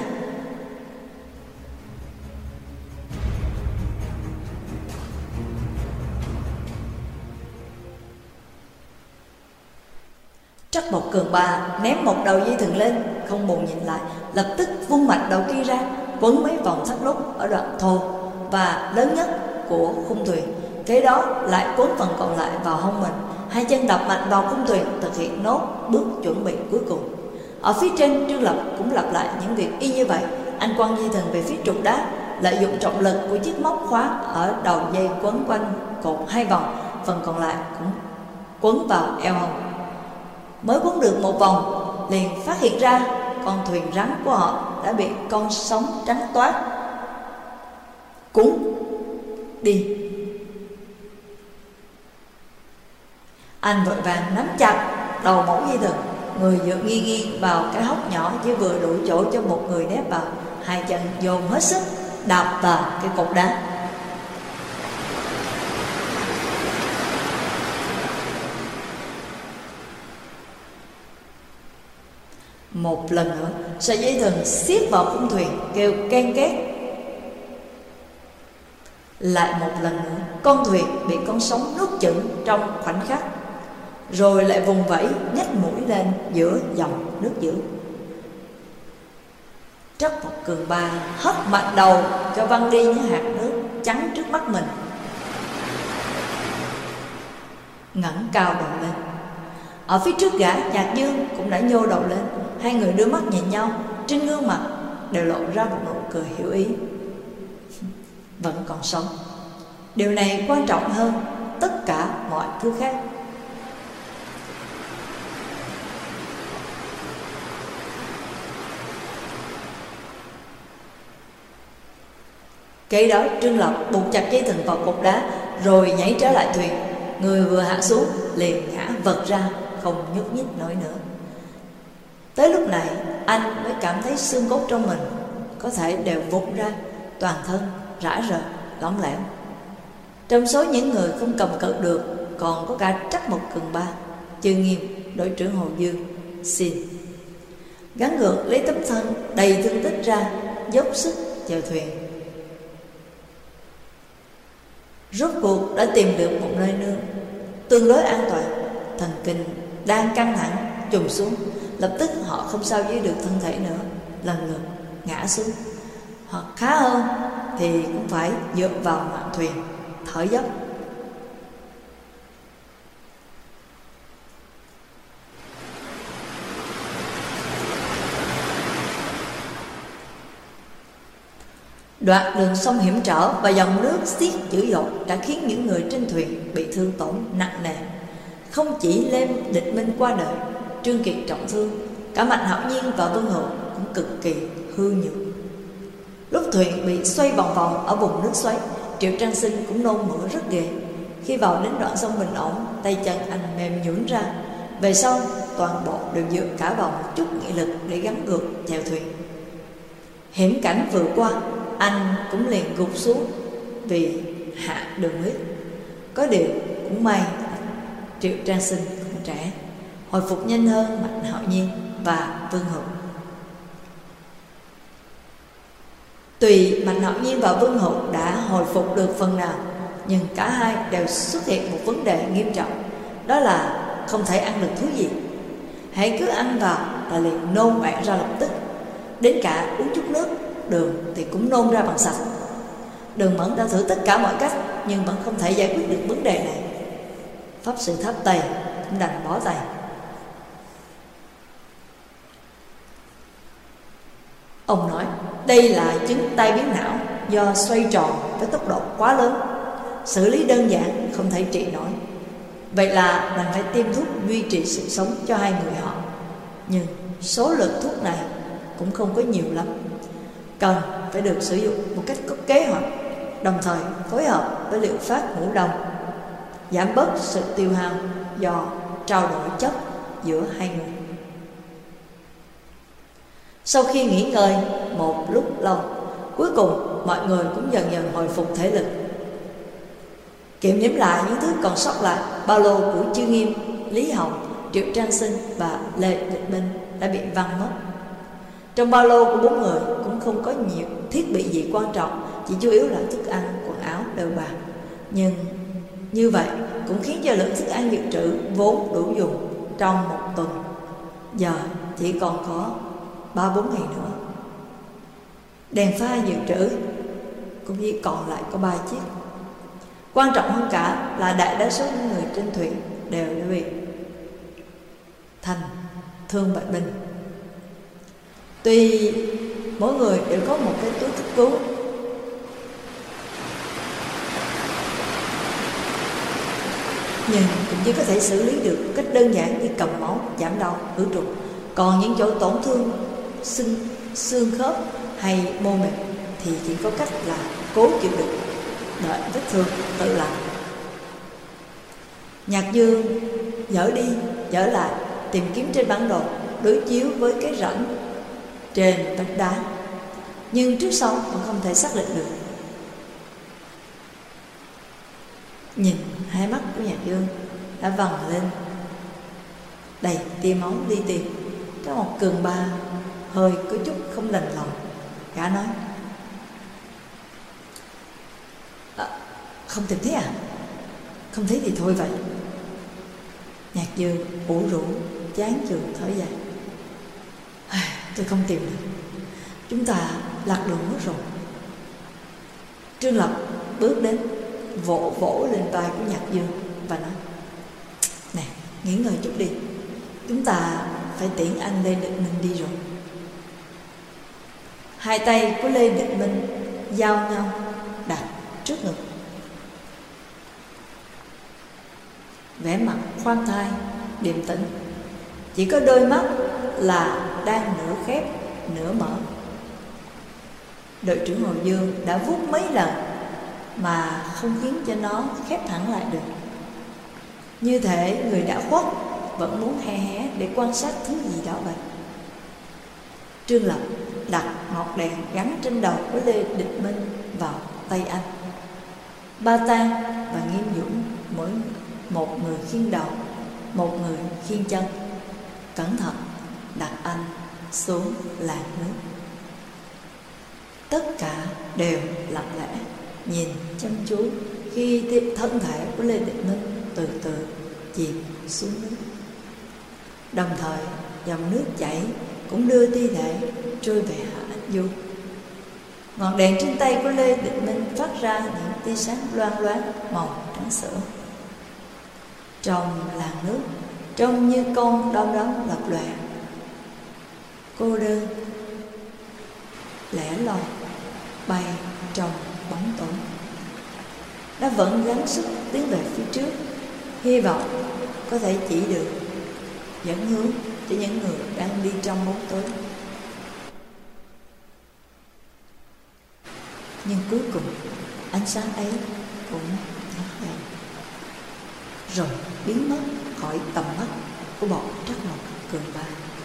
Trắc Mộc Cường Ba ném một đầu dây thừng lên, không buồn nhìn lại, lập tức vung mạnh đầu kia ra, quấn mấy vòng thắt nút ở đoạn thô và lớn nhất của khung thuyền. Kế đó lại quấn phần còn lại vào hông mình, hai chân đập mạnh vào khung thuyền, thực hiện nốt bước chuẩn bị cuối cùng. Ở phía trên, Trương Lập cũng lặp lại những việc y như vậy. Anh quăng dây thừng về phía trục đá, lợi dụng trọng lực của chiếc móc khóa ở đầu dây quấn quanh cột hai vòng, phần còn lại cũng quấn vào eo hông. Mới quấn được một vòng, liền phát hiện ra con thuyền rắn của họ đã bị con sóng trắng toát cuốn đi. Anh vội vàng nắm chặt đầu mẫu dây thừng, người dựa nghiêng vào cái hốc nhỏ chứ vừa đủ chỗ cho một người nép vào, hai chân dồn hết sức đạp vào cái cột đá. Một lần nữa, sợi dây thừng siết vào khung thuyền kêu ken két. Lại một lần nữa, con thuyền bị con sóng nuốt chửng trong khoảnh khắc, rồi lại vùng vẫy nhếch mũi lên giữa dòng nước dữ. Trắc Mộc Cường Ba hất mạnh đầu cho văng đi những hạt nước trắng trước mắt mình, ngẩng cao đầu lên. Ở phía trước gã, Nhạc Dương cũng đã nhô đầu lên. Hai người đưa mắt nhìn nhau, trên gương mặt đều lộ ra một nụ cười hiểu ý. Vẫn còn sống, điều này quan trọng hơn tất cả mọi thứ khác. Kế đó, Trương Lập buộc chặt dây thừng vào cột đá, rồi nhảy trở lại thuyền. Người vừa hạ xuống liền ngã vật ra, không nhúc nhích nổi nữa. Tới lúc này, anh mới cảm thấy xương cốt trong mình có thể đều vụt ra, toàn thân rã rời, lỏng lẻo. Trong số những người không cầm cự được, còn có cả Trắc Mộc Cường Ba. Chư Nghiêm, đội trưởng Hồ Dương, xin gắn gượng lấy tấm thân đầy thương tích ra, dốc sức chèo thuyền. Rốt cuộc đã tìm được một nơi nương tương đối an toàn. Thần kinh đang căng thẳng trùng xuống, lập tức họ không sao giữ được thân thể nữa, lần lượt ngã xuống. Hoặc khá hơn thì cũng phải dựa vào mạn thuyền thở dốc. Đoạn đường sông hiểm trở và dòng nước xiết dữ dội đã khiến những người trên thuyền bị thương tổn nặng nề. Không chỉ Lêm Địch Minh qua đời, Trương Kiệt trọng thương, cả Mạnh Hạo Nhiên và Vân Hậu cũng cực kỳ hư nhược. Lúc thuyền bị xoay vòng vòng ở vùng nước xoáy, Triệu Trang Sinh cũng nôn mửa rất ghê. Khi vào đến đoạn sông bình ổn, tay chân anh mềm nhũn ra. Về sau, toàn bộ đều dựa cả vào một chút nghị lực để gắn gượng chèo thuyền. Hiểm cảnh vừa qua, anh cũng liền gục xuống vì hạ đường huyết. Có điều cũng may Triệu Trang Sinh còn trẻ, hồi phục nhanh hơn Mạnh Hạo Nhiên và Vương Hữu. Tuy Mạnh Hạo Nhiên và Vương Hữu đã hồi phục được phần nào, nhưng cả hai đều xuất hiện một vấn đề nghiêm trọng, đó là không thể ăn được thứ gì. Hãy cứ ăn vào là liền nôn ọe ra lập tức. Đến cả uống chút nước đường thì cũng nôn ra bằng sạch. Đường Mẫn đã thử tất cả mọi cách nhưng vẫn không thể giải quyết được vấn đề này. Pháp sư Tháp Tây cũng đành bỏ tay. Ông nói đây là chứng tai biến não do xoay tròn với tốc độ quá lớn, xử lý đơn giản không thể trị nổi. Vậy là đành phải tiêm thuốc duy trì sự sống cho hai người họ. Nhưng số lượng thuốc này cũng không có nhiều lắm, cần phải được sử dụng một cách có kế hoạch, đồng thời phối hợp với liệu pháp ngủ đông, giảm bớt sự tiêu hao do trao đổi chất giữa hai người. Sau khi nghỉ ngơi một lúc lâu, cuối cùng mọi người cũng dần dần hồi phục thể lực. Kiểm đếm lại những thứ còn sót lại, ba lô của Chư Nghiêm, Lý Hồng, Triệu Trang Sinh và Lê Định Minh đã bị văng mất. Trong ba lô của 4 người cũng không có nhiều thiết bị gì quan trọng, chỉ chủ yếu là thức ăn, quần áo, đều bạc. Nhưng như vậy cũng khiến cho lượng thức ăn dự trữ vốn đủ dùng trong một tuần giờ chỉ còn có 3-4 ngày nữa. Đèn pha dự trữ cũng chỉ còn lại có 3 chiếc. Quan trọng hơn cả là đại đa số những người trên thuyền đều đã bị thành thương bại binh. Tuy mỗi người đều có một cái túi cấp cứu, nhưng cũng chỉ có thể xử lý được cách đơn giản như cầm máu, giảm đau, khử trùng. Còn những chỗ tổn thương xương khớp hay mô mềm thì chỉ có cách là cố chịu đựng, đợi vết thương tự lành. Nhạc Dương dở đi dở lại tìm kiếm trên bản đồ, đối chiếu với cái rãnh trên vách đá, nhưng trước sau vẫn không thể xác định được. Nhìn hai mắt của Nhạc Dương đã vằn lên đầy tia máu li ti. Có một cường ba hơi có chút không đành lòng, gã nói: không tìm thấy à? Không thấy thì thôi vậy. Nhạc Dương ủ rũ chán chường thở dài: tôi không tìm được, chúng ta lạc đường mất rồi. Trương Lập bước đến vỗ vỗ lên vai của Nhạc Dương và nói: nè, nghỉ ngơi chút đi, chúng ta phải tiễn anh Lê Định Minh đi rồi. Hai tay của Lê Định Minh giao nhau đặt trước ngực, vẻ mặt khoan thai điềm tĩnh, chỉ có đôi mắt là đang nửa khép nửa mở. Đội trưởng Hồ Dương đã vuốt mấy lần mà không khiến cho nó khép hẳn lại được. Như thể người đã khuất vẫn muốn hé hé để quan sát thứ gì đó vậy. Trương Lập đặt ngọn đèn gắn trên đầu của Lê Định Minh vào tay anh. Ba Tang và Nghiêm Dũng mỗi một người khiêng đầu, một người khiêng chân, cẩn thận đặt anh xuống làn nước. Tất cả đều lặng lẽ nhìn chăm chú khi thân thể của Lê Định Minh từ từ chìm xuống nước. Đồng thời dòng nước chảy cũng đưa thi thể trôi về hạ du. Ngọn đèn trên tay của Lê Định Minh phát ra những tia sáng loang loáng màu trắng sữa. Trong làn nước trông như con đom đóm lập lòe, cô đơn lẻ loi bay trong bóng tối. Nó vẫn gắng sức tiến về phía trước, hy vọng có thể chỉ được dẫn hướng cho những người đang đi trong bóng tối. Nhưng cuối cùng ánh sáng ấy cũng tắt đèn, rồi biến mất khỏi tầm mắt của bọn Trắc Mộc Cường Ba.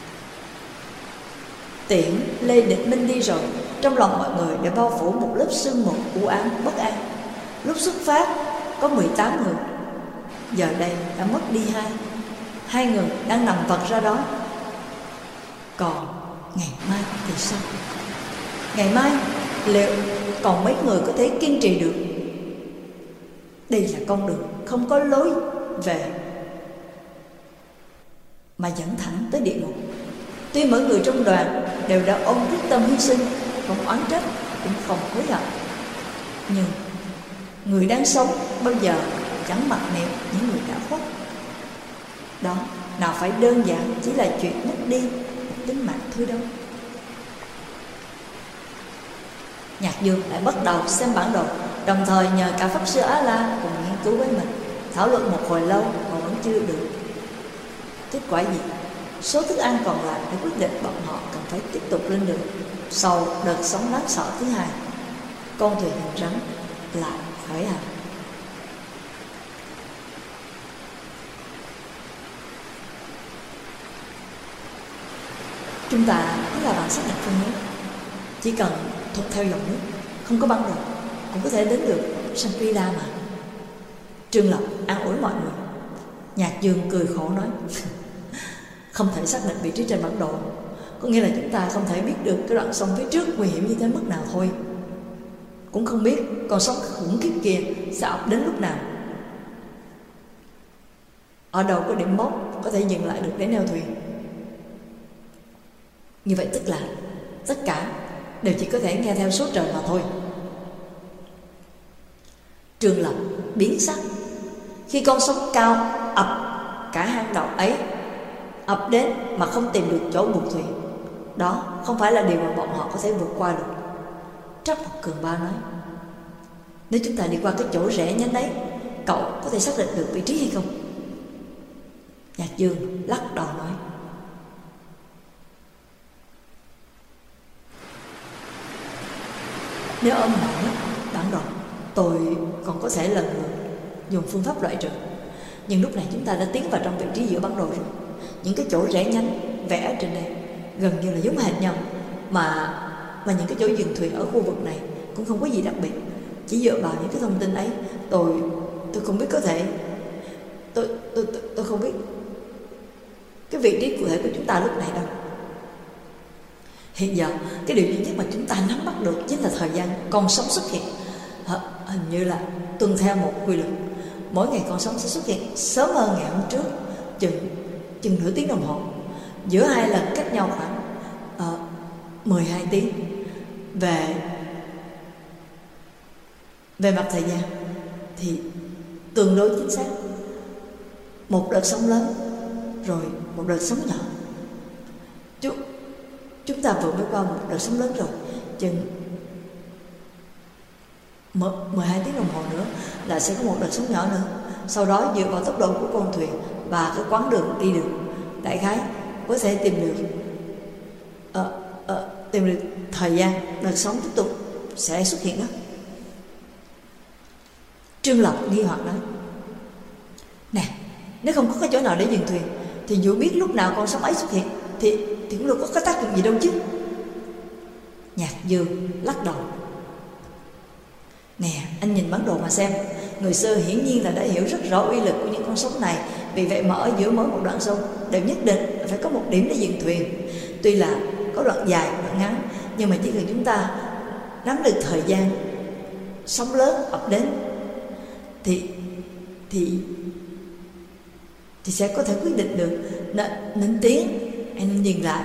Tiễn Lê Định Minh đi rồi, trong lòng mọi người đã bao phủ một lớp sương mù u ám bất an. Lúc xuất phát có 18 người, giờ đây đã mất đi 2 người đang nằm vật ra đó. Còn ngày mai thì sao? Ngày mai liệu còn mấy người có thể kiên trì được? Đây là con đường không có lối về mà dẫn thẳng tới địa ngục. Tuy mỗi người trong đoàn đều đã ôm quyết tâm hy sinh, không oán trách cũng không hối hận, nhưng người đang sống bao giờ chẳng mặc niệm những người đã khuất. Đó nào phải đơn giản chỉ là chuyện mất đi một tính mạng thôi đâu. Nhạc Dương lại bắt đầu xem bản đồ, đồng thời nhờ cả Pháp Sư Á La cùng nghiên cứu với mình, thảo luận một hồi lâu mà vẫn chưa được kết quả gì. Số thức ăn còn lại để quyết định bọn họ cần phải tiếp tục lên đường. Sau đợt sóng đáng sợ thứ 2, con thuyền hình rắn lại khởi hành. Chúng ta cứ là bạn xác định phương hướng, chỉ cần thuận theo dòng nước, không có băng rồi cũng có thể đến được Shangri-La mà. Trương Lập an ủi mọi người. Nhạc Dương cười khổ nói: không thể xác định vị trí trên bản đồ. Có nghĩa là chúng ta không thể biết được cái đoạn sông phía trước nguy hiểm như thế mức nào thôi. Cũng không biết con sóng khủng khiếp kia sẽ ập đến lúc nào. Ở đâu có điểm mốc có thể dừng lại được để neo thuyền. Như vậy tức là tất cả đều chỉ có thể nghe theo số trời mà thôi. Trương Lập biến sắc khi con sóng cao ập cả hang động ấy, ập đến mà không tìm được chỗ buộc thuyền. Đó không phải là điều mà bọn họ có thể vượt qua được. Trắc Mộc Cường Ba nói: nếu chúng ta đi qua cái chỗ rẽ nhánh đấy, cậu có thể xác định được vị trí hay không? Nhạc Dương lắc đầu nói: nếu ông nói bản đồ, tôi còn có thể lần lượt dùng phương pháp loại trừ. Nhưng lúc này chúng ta đã tiến vào trong vị trí giữa bản đồ rồi. Những cái chỗ rẽ nhánh vẽ ở trên đây gần như là giống hệt nhau, mà những cái chỗ dừng thuyền ở khu vực này cũng không có gì đặc biệt. Chỉ dựa vào những cái thông tin ấy, tôi không biết có thể tôi không biết cái vị trí cụ thể của chúng ta lúc này đâu. Hiện giờ cái điều duy nhất mà chúng ta nắm bắt được chính là thời gian con sóng xuất hiện. Hình như là tuân theo một quy luật, mỗi ngày con sóng sẽ xuất hiện sớm hơn ngày hôm trước chừng nửa tiếng đồng hồ. Giữa hai lần cách nhau khoảng 12 tiếng. Về mặt thời gian thì tương đối chính xác. Một đợt sóng lớn rồi một đợt sóng nhỏ. Chúng ta vừa mới qua một đợt sóng lớn rồi, chừng 12 tiếng đồng hồ nữa là sẽ có một đợt sóng nhỏ nữa. Sau đó dựa vào tốc độ của con thuyền và cái quãng đường đi được, đại khái có thể tìm được thời gian đợt sóng tiếp tục sẽ xuất hiện đó. Trương Lập nghi hoặc nói: nè, nếu không có cái chỗ nào để dừng thuyền thì dù biết lúc nào con sóng ấy xuất hiện thì cũng đâu có tác dụng gì đâu chứ. Nhạc Dương lắc đầu: nè, anh nhìn bản đồ mà xem. Người xưa hiển nhiên là đã hiểu rất rõ uy lực của những con sóng này. Vì vậy mà ở giữa mỗi một đoạn sông đều nhất định phải có một điểm để dừng thuyền. Tuy là có đoạn dài, đoạn ngắn, nhưng mà chỉ cần chúng ta nắm được thời gian sóng lớn ập đến thì sẽ có thể quyết định được nên tiến hay nên dừng lại,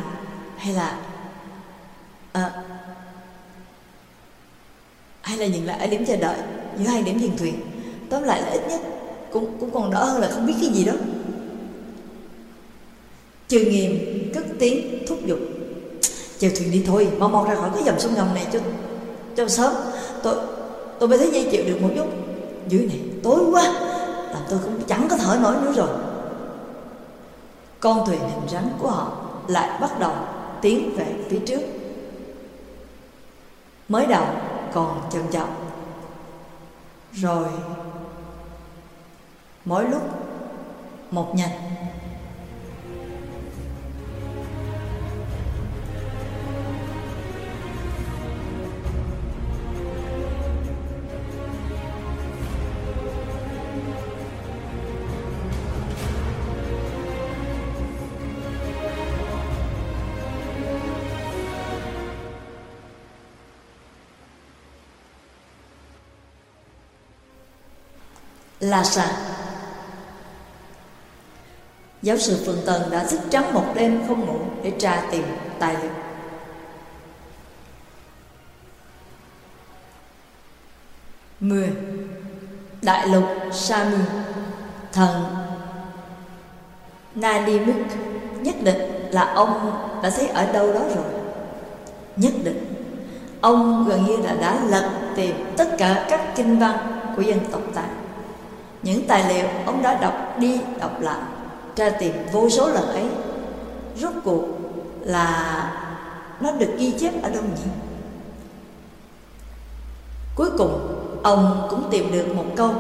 hay là dừng lại ở điểm chờ đợi giữa hai điểm dừng thuyền. Tóm lại là ít nhất cũng còn đỡ hơn là không biết cái gì đó. Trừ Nghiêm cất tiếng thúc giục: chèo thuyền đi thôi, mau ra khỏi cái dòng sông ngầm này cho sớm. Tôi mới thấy dây chịu được một chút. Dưới này tối quá, làm tôi cũng chẳng có thở nổi nữa rồi. Con thuyền hình rắn của họ lại bắt đầu tiến về phía trước. Mới đầu còn chậm chậm, rồi mỗi lúc một nhanh. La Sàn. Giáo sư Phương Tân đã thức trắng một đêm không ngủ để tra tìm tài liệu. Mười, Đại lục Sami. Thần Nadimuk nhất định là ông đã thấy ở đâu đó rồi. Nhất định ông gần như là đã lật tìm tất cả các kinh văn của dân tộc ta. Những tài liệu ông đã đọc đi đọc lại, tra tìm vô số lần ấy, rốt cuộc là nó được ghi chép ở đâu nhỉ? Cuối cùng ông cũng tìm được một câu: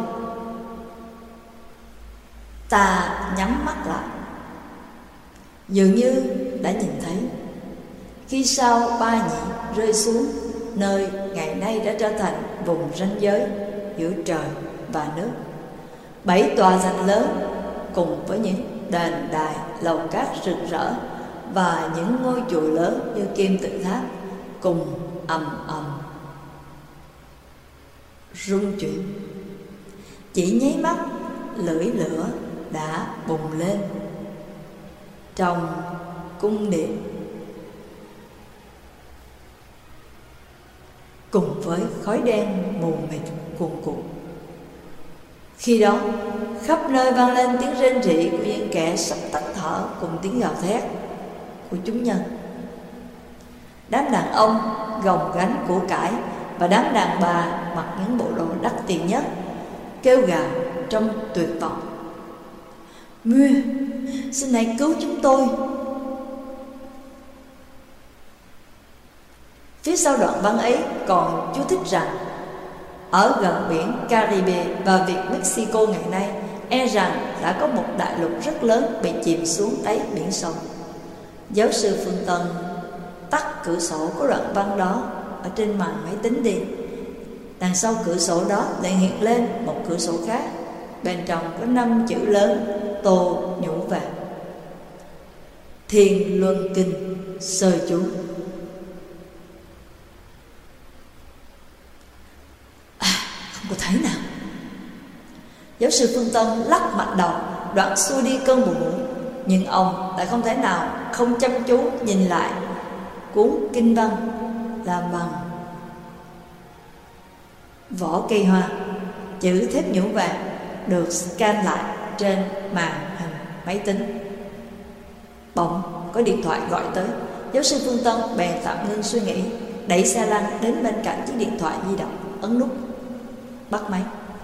ta nhắm mắt lại, dường như đã nhìn thấy khi sao Ba Nhĩ rơi xuống nơi ngày nay đã trở thành vùng ranh giới giữa trời và nước. 7 tòa thành lớn cùng với những đền đài, lầu cát rực rỡ và những ngôi chùa lớn như kim tự tháp cùng ầm ầm rung chuyển. Chỉ nháy mắt, lưỡi lửa đã bùng lên trong cung điện, cùng với khói đen mù mịt cuồn cuộn. Khi đó, khắp nơi vang lên tiếng rên rỉ của những kẻ sắp tắt thở cùng tiếng gào thét của chúng nhân. Đám đàn ông gồng gánh của cải và đám đàn bà mặc những bộ đồ đắt tiền nhất kêu gào trong tuyệt vọng: Mưa, xin hãy cứu chúng tôi. Phía sau đoạn văn ấy còn chú thích rằng ở gần biển Caribe và Việt Mexico ngày nay, e rằng đã có một đại lục rất lớn bị chìm xuống đáy biển sâu. Giáo sư Phương Tân tắt cửa sổ của đoạn văn đó ở trên màn máy tính đi. Đằng sau cửa sổ đó lại hiện lên một cửa sổ khác, bên trong có 5 chữ lớn tô nhũ vàng: Thiên Luân Kinh Sơ Chú. Không có thấy nào. Giáo sư Phương Tân lắc mạnh đầu, đoạn xua đi cơn buồn ngủ. Nhưng ông lại không thể nào không chăm chú nhìn lại cuốn kinh văn làm bằng vỏ cây hoa. Chữ thép nhũ vàng được scan lại trên màn hình máy tính. Bỗng có điện thoại gọi tới. Giáo sư Phương Tân bèn tạm ngưng suy nghĩ, đẩy xe lăn đến bên cạnh chiếc điện thoại di động, ấn nút bắt máy.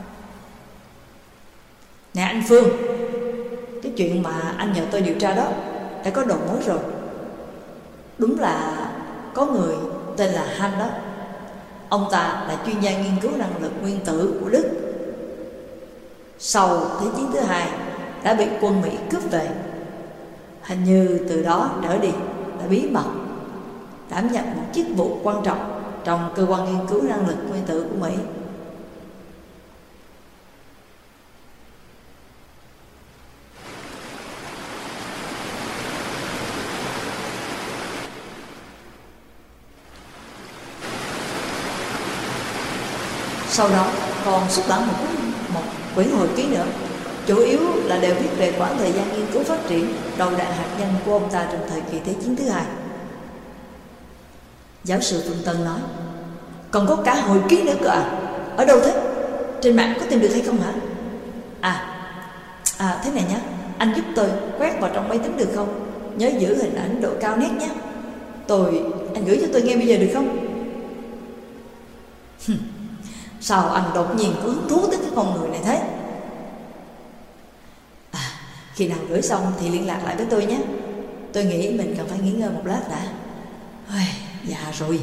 Nè anh Phương, cái chuyện mà anh nhờ tôi điều tra đó đã có đầu mối rồi. Đúng là có người tên là Han đó. Ông ta là chuyên gia nghiên cứu năng lượng nguyên tử của Đức. Sau Thế chiến thứ hai đã bị quân Mỹ cướp về. Hình như từ đó trở đi đã bí mật đảm nhận một chức vụ quan trọng trong cơ quan nghiên cứu năng lượng nguyên tử của Mỹ. Sau đó còn xuất bản một quyển hồi ký nữa, chủ yếu là đều viết về khoảng thời gian nghiên cứu phát triển đầu đạn hạt nhân của ông ta trong thời kỳ Thế chiến thứ hai. Giáo sư Phương Tân nói: Còn có cả hồi ký nữa cơ à? Ở đâu thế? Trên mạng có tìm được hay không hả? Thế này nhé, anh giúp tôi quét vào trong máy tính được không? Nhớ giữ hình ảnh độ cao nét nhé. Anh gửi cho tôi nghe bây giờ được không? Sao anh đột nhiên có hứng thú tới cái con người này thế? Khi nào gửi xong thì liên lạc lại với tôi nhé. Tôi nghĩ mình cần phải nghỉ ngơi một lát đã. Dạ rồi.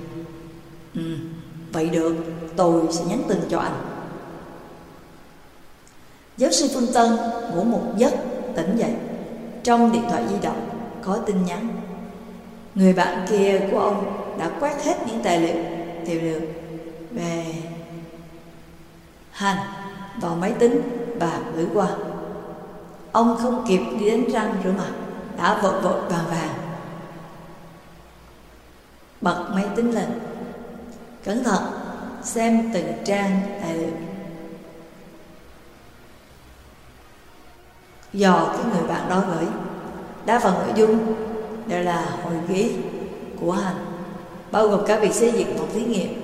Vậy được, tôi sẽ nhắn tin cho anh. Giáo sư Phương Tân ngủ một giấc tỉnh dậy. Trong điện thoại di động có tin nhắn. Người bạn kia của ông đã quét hết những tài liệu tìm được về Han vào máy tính và gửi qua. Ông không kịp đi đánh răng rửa mặt, đã vội vội vàng bật máy tính lên, cẩn thận xem từng trang tài liệu. Do cái người bạn đó gửi, đa phần nội dung đều là hồi ký của Han, bao gồm cả việc xây dựng phòng thí nghiệm.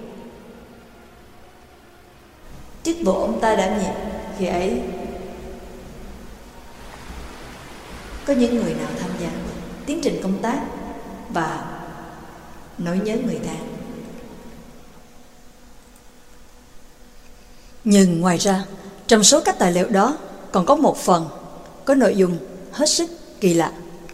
Chức vụ ông ta đảm nhiệm khi ấy, có những người nào tham gia tiến trình công tác và nỗi nhớ người ta. Nhưng ngoài ra, trong số các tài liệu đó còn có một phần có nội dung hết sức kỳ lạ.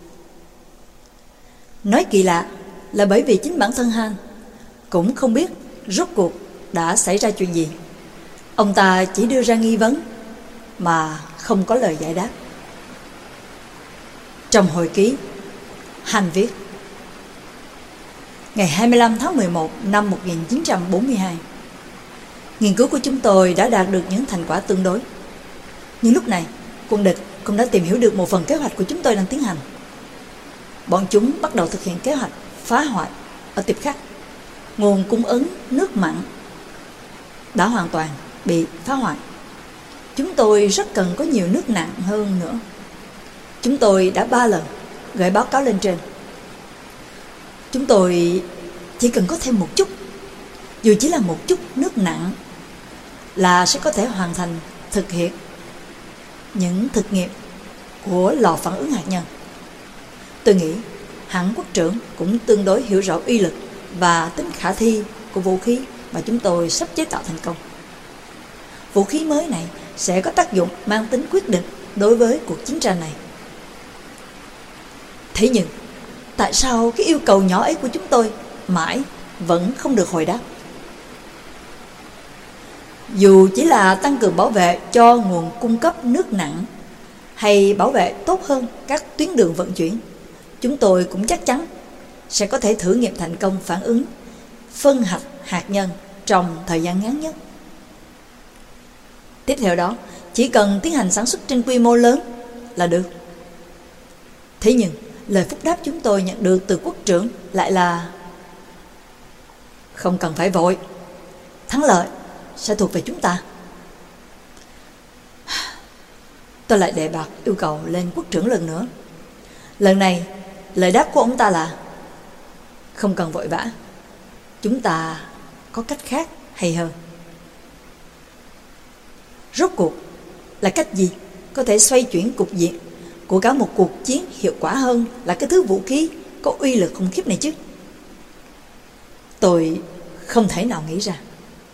Nói kỳ lạ là bởi vì chính bản thân Han cũng không biết rốt cuộc đã xảy ra chuyện gì. Ông ta chỉ đưa ra nghi vấn mà không có lời giải đáp. Trong hồi ký, Han viết: Ngày 25 tháng 11 năm 1942, nghiên cứu của chúng tôi đã đạt được những thành quả tương đối. Nhưng lúc này, Quân địch cũng đã tìm hiểu được một phần kế hoạch của chúng tôi đang tiến hành. Bọn chúng bắt đầu thực hiện kế hoạch phá hoại ở Tiệp Khắc. Nguồn cung ứng nước mặn đã hoàn toàn bị phá hoại. Chúng tôi rất cần có nhiều nước nặng hơn nữa. Chúng tôi đã 3 lần gửi báo cáo lên trên. Chúng tôi chỉ cần có thêm một chút, dù chỉ là một chút nước nặng, là sẽ có thể hoàn thành thực hiện những thực nghiệm của lò phản ứng hạt nhân. Tôi nghĩ hẳn quốc trưởng cũng tương đối hiểu rõ uy lực và tính khả thi của vũ khí mà chúng tôi sắp chế tạo thành công. Vũ khí mới này sẽ có tác dụng mang tính quyết định đối với cuộc chiến tranh này. Thế nhưng, tại sao cái yêu cầu nhỏ ấy của chúng tôi mãi vẫn không được hồi đáp? Dù chỉ là tăng cường bảo vệ cho nguồn cung cấp nước nặng hay bảo vệ tốt hơn các tuyến đường vận chuyển, chúng tôi cũng chắc chắn sẽ có thể thử nghiệm thành công phản ứng phân hạch hạt nhân trong thời gian ngắn nhất. Tiếp theo đó, chỉ cần tiến hành sản xuất trên quy mô lớn là được. Thế nhưng, lời phúc đáp chúng tôi nhận được từ quốc trưởng lại là: không cần phải vội, thắng lợi sẽ thuộc về chúng ta. Tôi lại đề bạt yêu cầu lên quốc trưởng lần nữa. Lần này, lời đáp của ông ta là: không cần vội vã, chúng ta có cách khác hay hơn. Rốt cuộc là cách gì có thể xoay chuyển cục diện của cả một cuộc chiến hiệu quả hơn là cái thứ vũ khí có uy lực khủng khiếp này chứ? Tôi không thể nào nghĩ ra.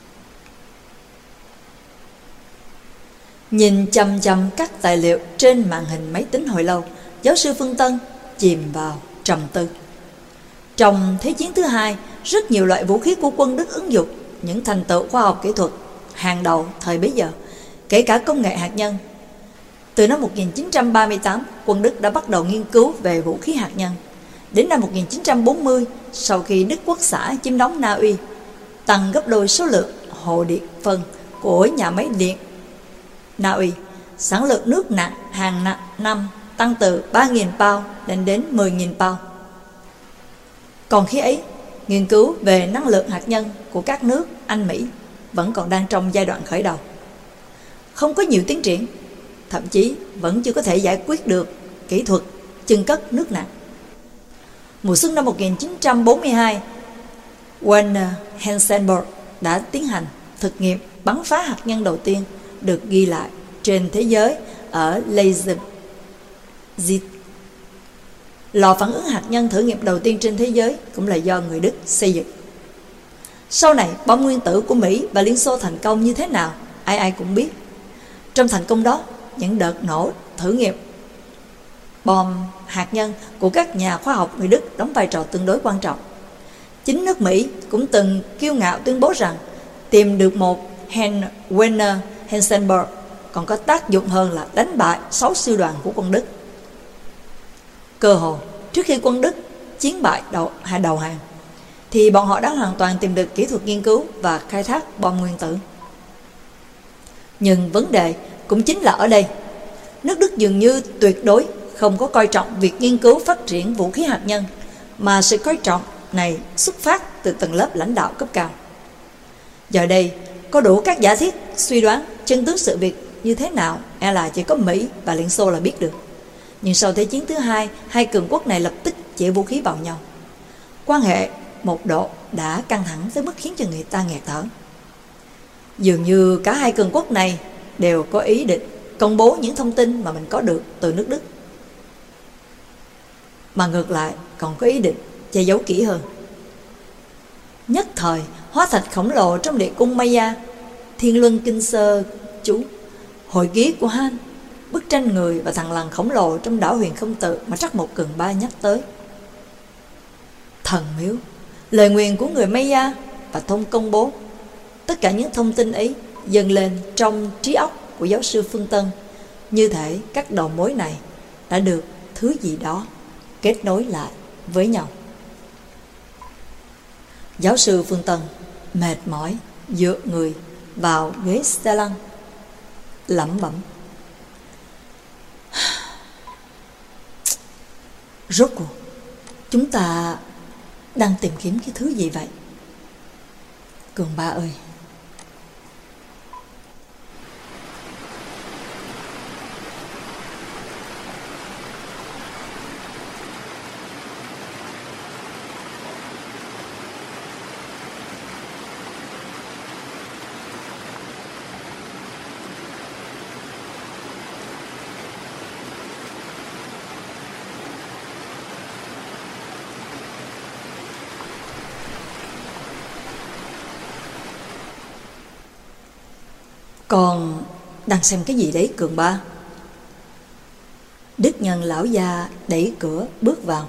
Nhìn chằm chằm các tài liệu trên màn hình máy tính hồi lâu, giáo sư Phương Tân chìm vào trầm tư. Trong Thế chiến thứ hai, rất nhiều loại vũ khí của quân Đức ứng dụng những thành tựu khoa học kỹ thuật hàng đầu thời bấy giờ, kể cả công nghệ hạt nhân. Từ năm 1938, quân Đức đã bắt đầu nghiên cứu về vũ khí hạt nhân. Đến năm 1940, sau khi Đức Quốc xã chiếm đóng Na Uy, tăng gấp đôi số lượng hồ điện phân của nhà máy điện Na Uy, sản lượng nước nặng hàng năm tăng từ 3.000 pound lên đến 10.000 pound. Còn khi ấy, nghiên cứu về năng lượng hạt nhân của các nước Anh Mỹ vẫn còn đang trong giai đoạn khởi đầu. Không có nhiều tiến triển, thậm chí vẫn chưa có thể giải quyết được kỹ thuật chưng cất nước nặng. Mùa xuân năm 1942, Werner Heisenberg đã tiến hành thực nghiệm bắn phá hạt nhân đầu tiên được ghi lại trên thế giới ở Leipzig. Lò phản ứng hạt nhân thử nghiệm đầu tiên trên thế giới cũng là do người Đức xây dựng. Sau này, bom nguyên tử của Mỹ và Liên Xô thành công như thế nào, ai ai cũng biết. Trong thành công đó, những đợt nổ thử nghiệm bom hạt nhân của các nhà khoa học người Đức đóng vai trò tương đối quan trọng. Chính nước Mỹ cũng từng kiêu ngạo tuyên bố rằng tìm được một Werner Heisenberg còn có tác dụng hơn là đánh bại 6 sư đoàn của quân Đức. Cơ hồ trước khi quân Đức chiến bại đầu hàng, thì bọn họ đã hoàn toàn tìm được kỹ thuật nghiên cứu và khai thác bom nguyên tử. Nhưng vấn đề cũng chính là ở đây, nước Đức dường như tuyệt đối không có coi trọng việc nghiên cứu phát triển vũ khí hạt nhân, mà sự coi trọng này xuất phát từ tầng lớp lãnh đạo cấp cao. Giờ đây, có đủ các giả thiết suy đoán chân tướng sự việc như thế nào là chỉ có Mỹ và Liên Xô là biết được. Nhưng sau Thế chiến thứ hai, hai cường quốc này lập tức chĩa vũ khí vào nhau. Quan hệ một độ đã căng thẳng tới mức khiến cho người ta nghẹt thở. Dường như cả hai cường quốc này đều có ý định công bố những thông tin mà mình có được từ nước Đức, mà ngược lại còn có ý định che giấu kỹ hơn. Nhất thời, hóa thạch khổng lồ trong địa cung Maya, Thiên Luân Kinh Sơ chú, hồi ký của Han, bức tranh người và thằng lằn khổng lồ trong đảo Huyền Không Tự mà Trắc Mộc Cường Ba nhắc tới. Thần miếu, lời nguyền của người Maya và thông công bố. Tất cả những thông tin ấy dâng lên trong trí óc của giáo sư Phương Tân, như thể các đầu mối này đã được thứ gì đó kết nối lại với nhau. Giáo sư Phương Tân mệt mỏi dựa người vào ghế xe lăn, lẩm bẩm: Rốt cuộc chúng ta đang tìm kiếm cái thứ gì vậy? Cường Ba ơi! Con đang xem cái gì đấy Cường Ba? Đức Nhân lão già đẩy cửa bước vào.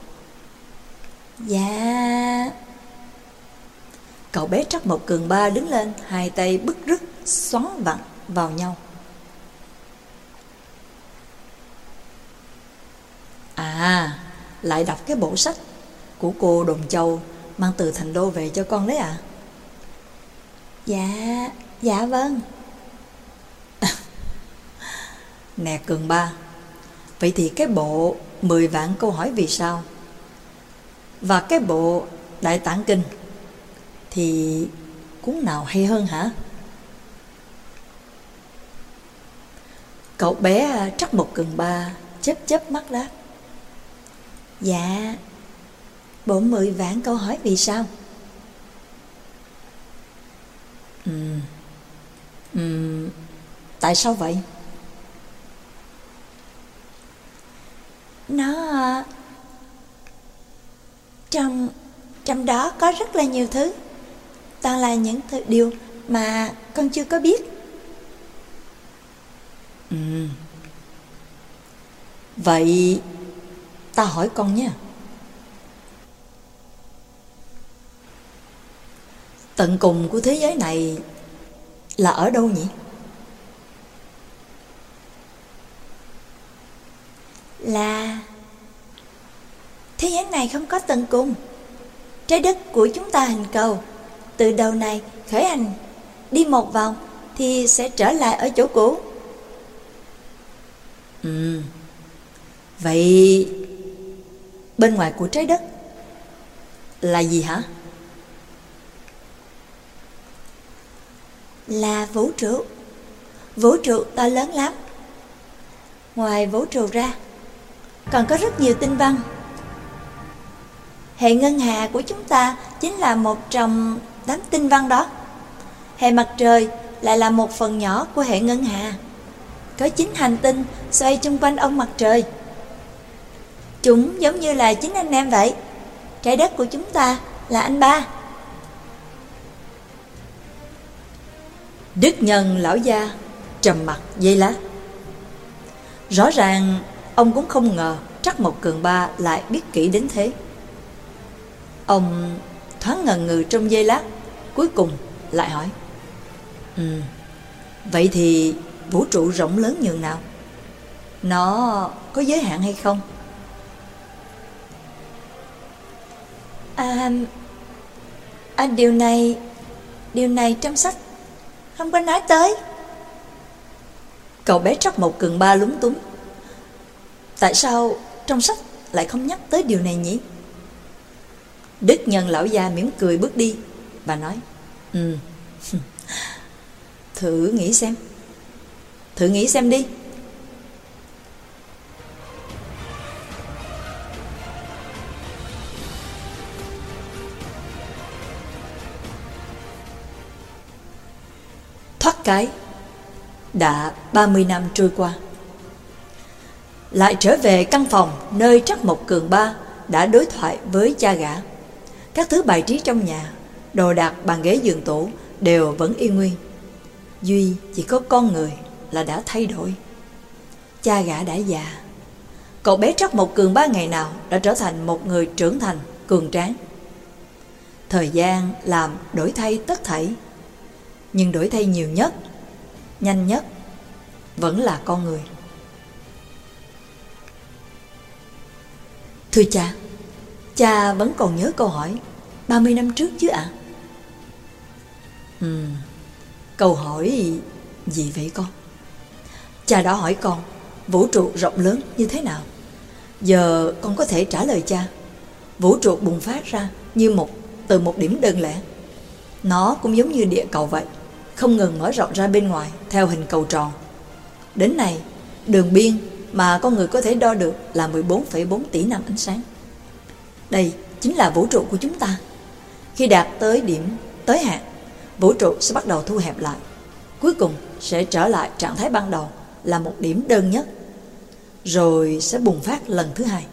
Dạ. Cậu bé Trắc Mộc Cường Ba đứng lên, hai tay bứt rứt xoắn vặn vào nhau. À, lại đọc cái bộ sách của cô Đồn Châu mang từ Thành Đô về cho con đấy à? Dạ, dạ vâng. Nè Cường Ba, vậy thì cái bộ 10 vạn câu hỏi vì sao và cái bộ Đại Tạng Kinh thì cuốn nào hay hơn hả? Cậu bé Trắc Mộc Cường Ba chớp chớp mắt đáp. Dạ, bộ 10 vạn câu hỏi vì sao? Tại sao vậy? Nó trong đó có rất là nhiều thứ, toàn là những điều mà con chưa có biết. Vậy ta hỏi con nha, tận cùng của thế giới này là ở đâu nhỉ? Là thế giới này không có tận cùng. Trái đất của chúng ta hình cầu, từ đầu này khởi hành đi một vòng thì sẽ trở lại ở chỗ cũ. Vậy bên ngoài của trái đất là gì hả? Là vũ trụ. Vũ trụ to lớn lắm. Ngoài vũ trụ ra còn có rất nhiều tinh vân. Hệ ngân hà của chúng ta chính là một trong 8 tinh vân đó. Hệ mặt trời lại là một phần nhỏ của hệ ngân hà. Có 9 hành tinh xoay chung quanh ông mặt trời. Chúng giống như là 9 anh em vậy. Trái đất của chúng ta là anh ba. Đức Nhân lão gia trầm mặt giây lát. Rõ ràng ông cũng không ngờ Trắc Mộc Cường Ba lại biết kỹ đến thế. Ông thoáng ngần ngừ trong giây lát, cuối cùng lại hỏi. Vậy thì vũ trụ rộng lớn nhường nào? Nó có giới hạn hay không? Điều này trong sách không có nói tới. Cậu bé Trắc Mộc Cường Ba lúng túng. Tại sao trong sách lại không nhắc tới điều này nhỉ? Đức Nhân lão già mỉm cười bước đi và nói. Thử nghĩ xem đi. Thoát cái đã 30 năm trôi qua. Lại trở về căn phòng nơi Trắc Mộc Cường Ba đã đối thoại với cha gã. Các thứ bài trí trong nhà, đồ đạc bàn ghế giường tủ đều vẫn y nguyên. Duy chỉ có con người là đã thay đổi. Cha gã đã già. Cậu bé Trắc Mộc Cường Ba ngày nào đã trở thành một người trưởng thành, cường tráng. Thời gian làm đổi thay tất thảy, nhưng đổi thay nhiều nhất, nhanh nhất vẫn là con người. Thưa cha vẫn còn nhớ câu hỏi 30 năm trước chứ ạ? Câu hỏi gì vậy con? Cha đã hỏi con vũ trụ rộng lớn như thế nào, Giờ con có thể trả lời cha. Vũ trụ bùng phát ra như từ một điểm đơn lẻ. Nó cũng giống như địa cầu vậy, không ngừng mở rộng ra bên ngoài theo hình cầu tròn. Đến nay, đường biên mà con người có thể đo được là 14,4 tỷ năm ánh sáng. Đây chính là vũ trụ của chúng ta. Khi đạt tới điểm tới hạn, vũ trụ sẽ bắt đầu thu hẹp lại. Cuối cùng sẽ trở lại trạng thái ban đầu là một điểm đơn nhất, rồi sẽ bùng phát lần thứ hai.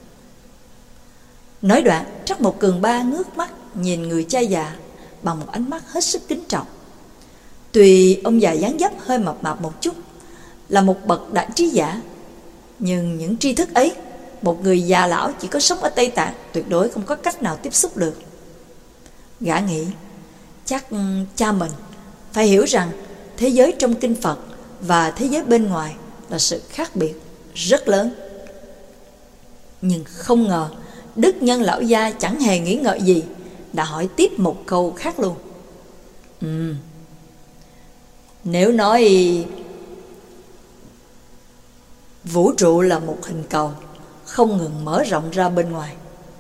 Nói đoạn, Trắc Mộc Cường Ba ngước mắt nhìn người cha già bằng một ánh mắt hết sức kính trọng. Tuy ông già dáng dấp hơi mập mạp một chút, là một bậc đại trí giả, nhưng những tri thức ấy, một người già lão chỉ có sống ở Tây Tạng tuyệt đối không có cách nào tiếp xúc được. Gã nghĩ, chắc cha mình phải hiểu rằng thế giới trong kinh Phật và thế giới bên ngoài là sự khác biệt rất lớn. Nhưng không ngờ Đức Nhân lão gia chẳng hề nghĩ ngợi gì, đã hỏi tiếp một câu khác luôn. Nếu nói vũ trụ là một hình cầu không ngừng mở rộng ra bên ngoài,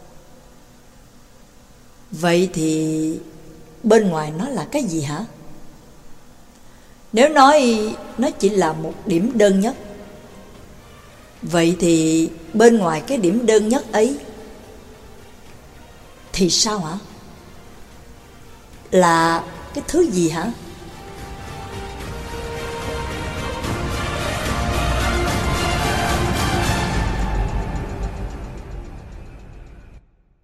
vậy thì bên ngoài nó là cái gì hả? Nếu nói nó chỉ là một điểm đơn nhất, vậy thì bên ngoài cái điểm đơn nhất ấy thì sao hả? Là cái thứ gì hả?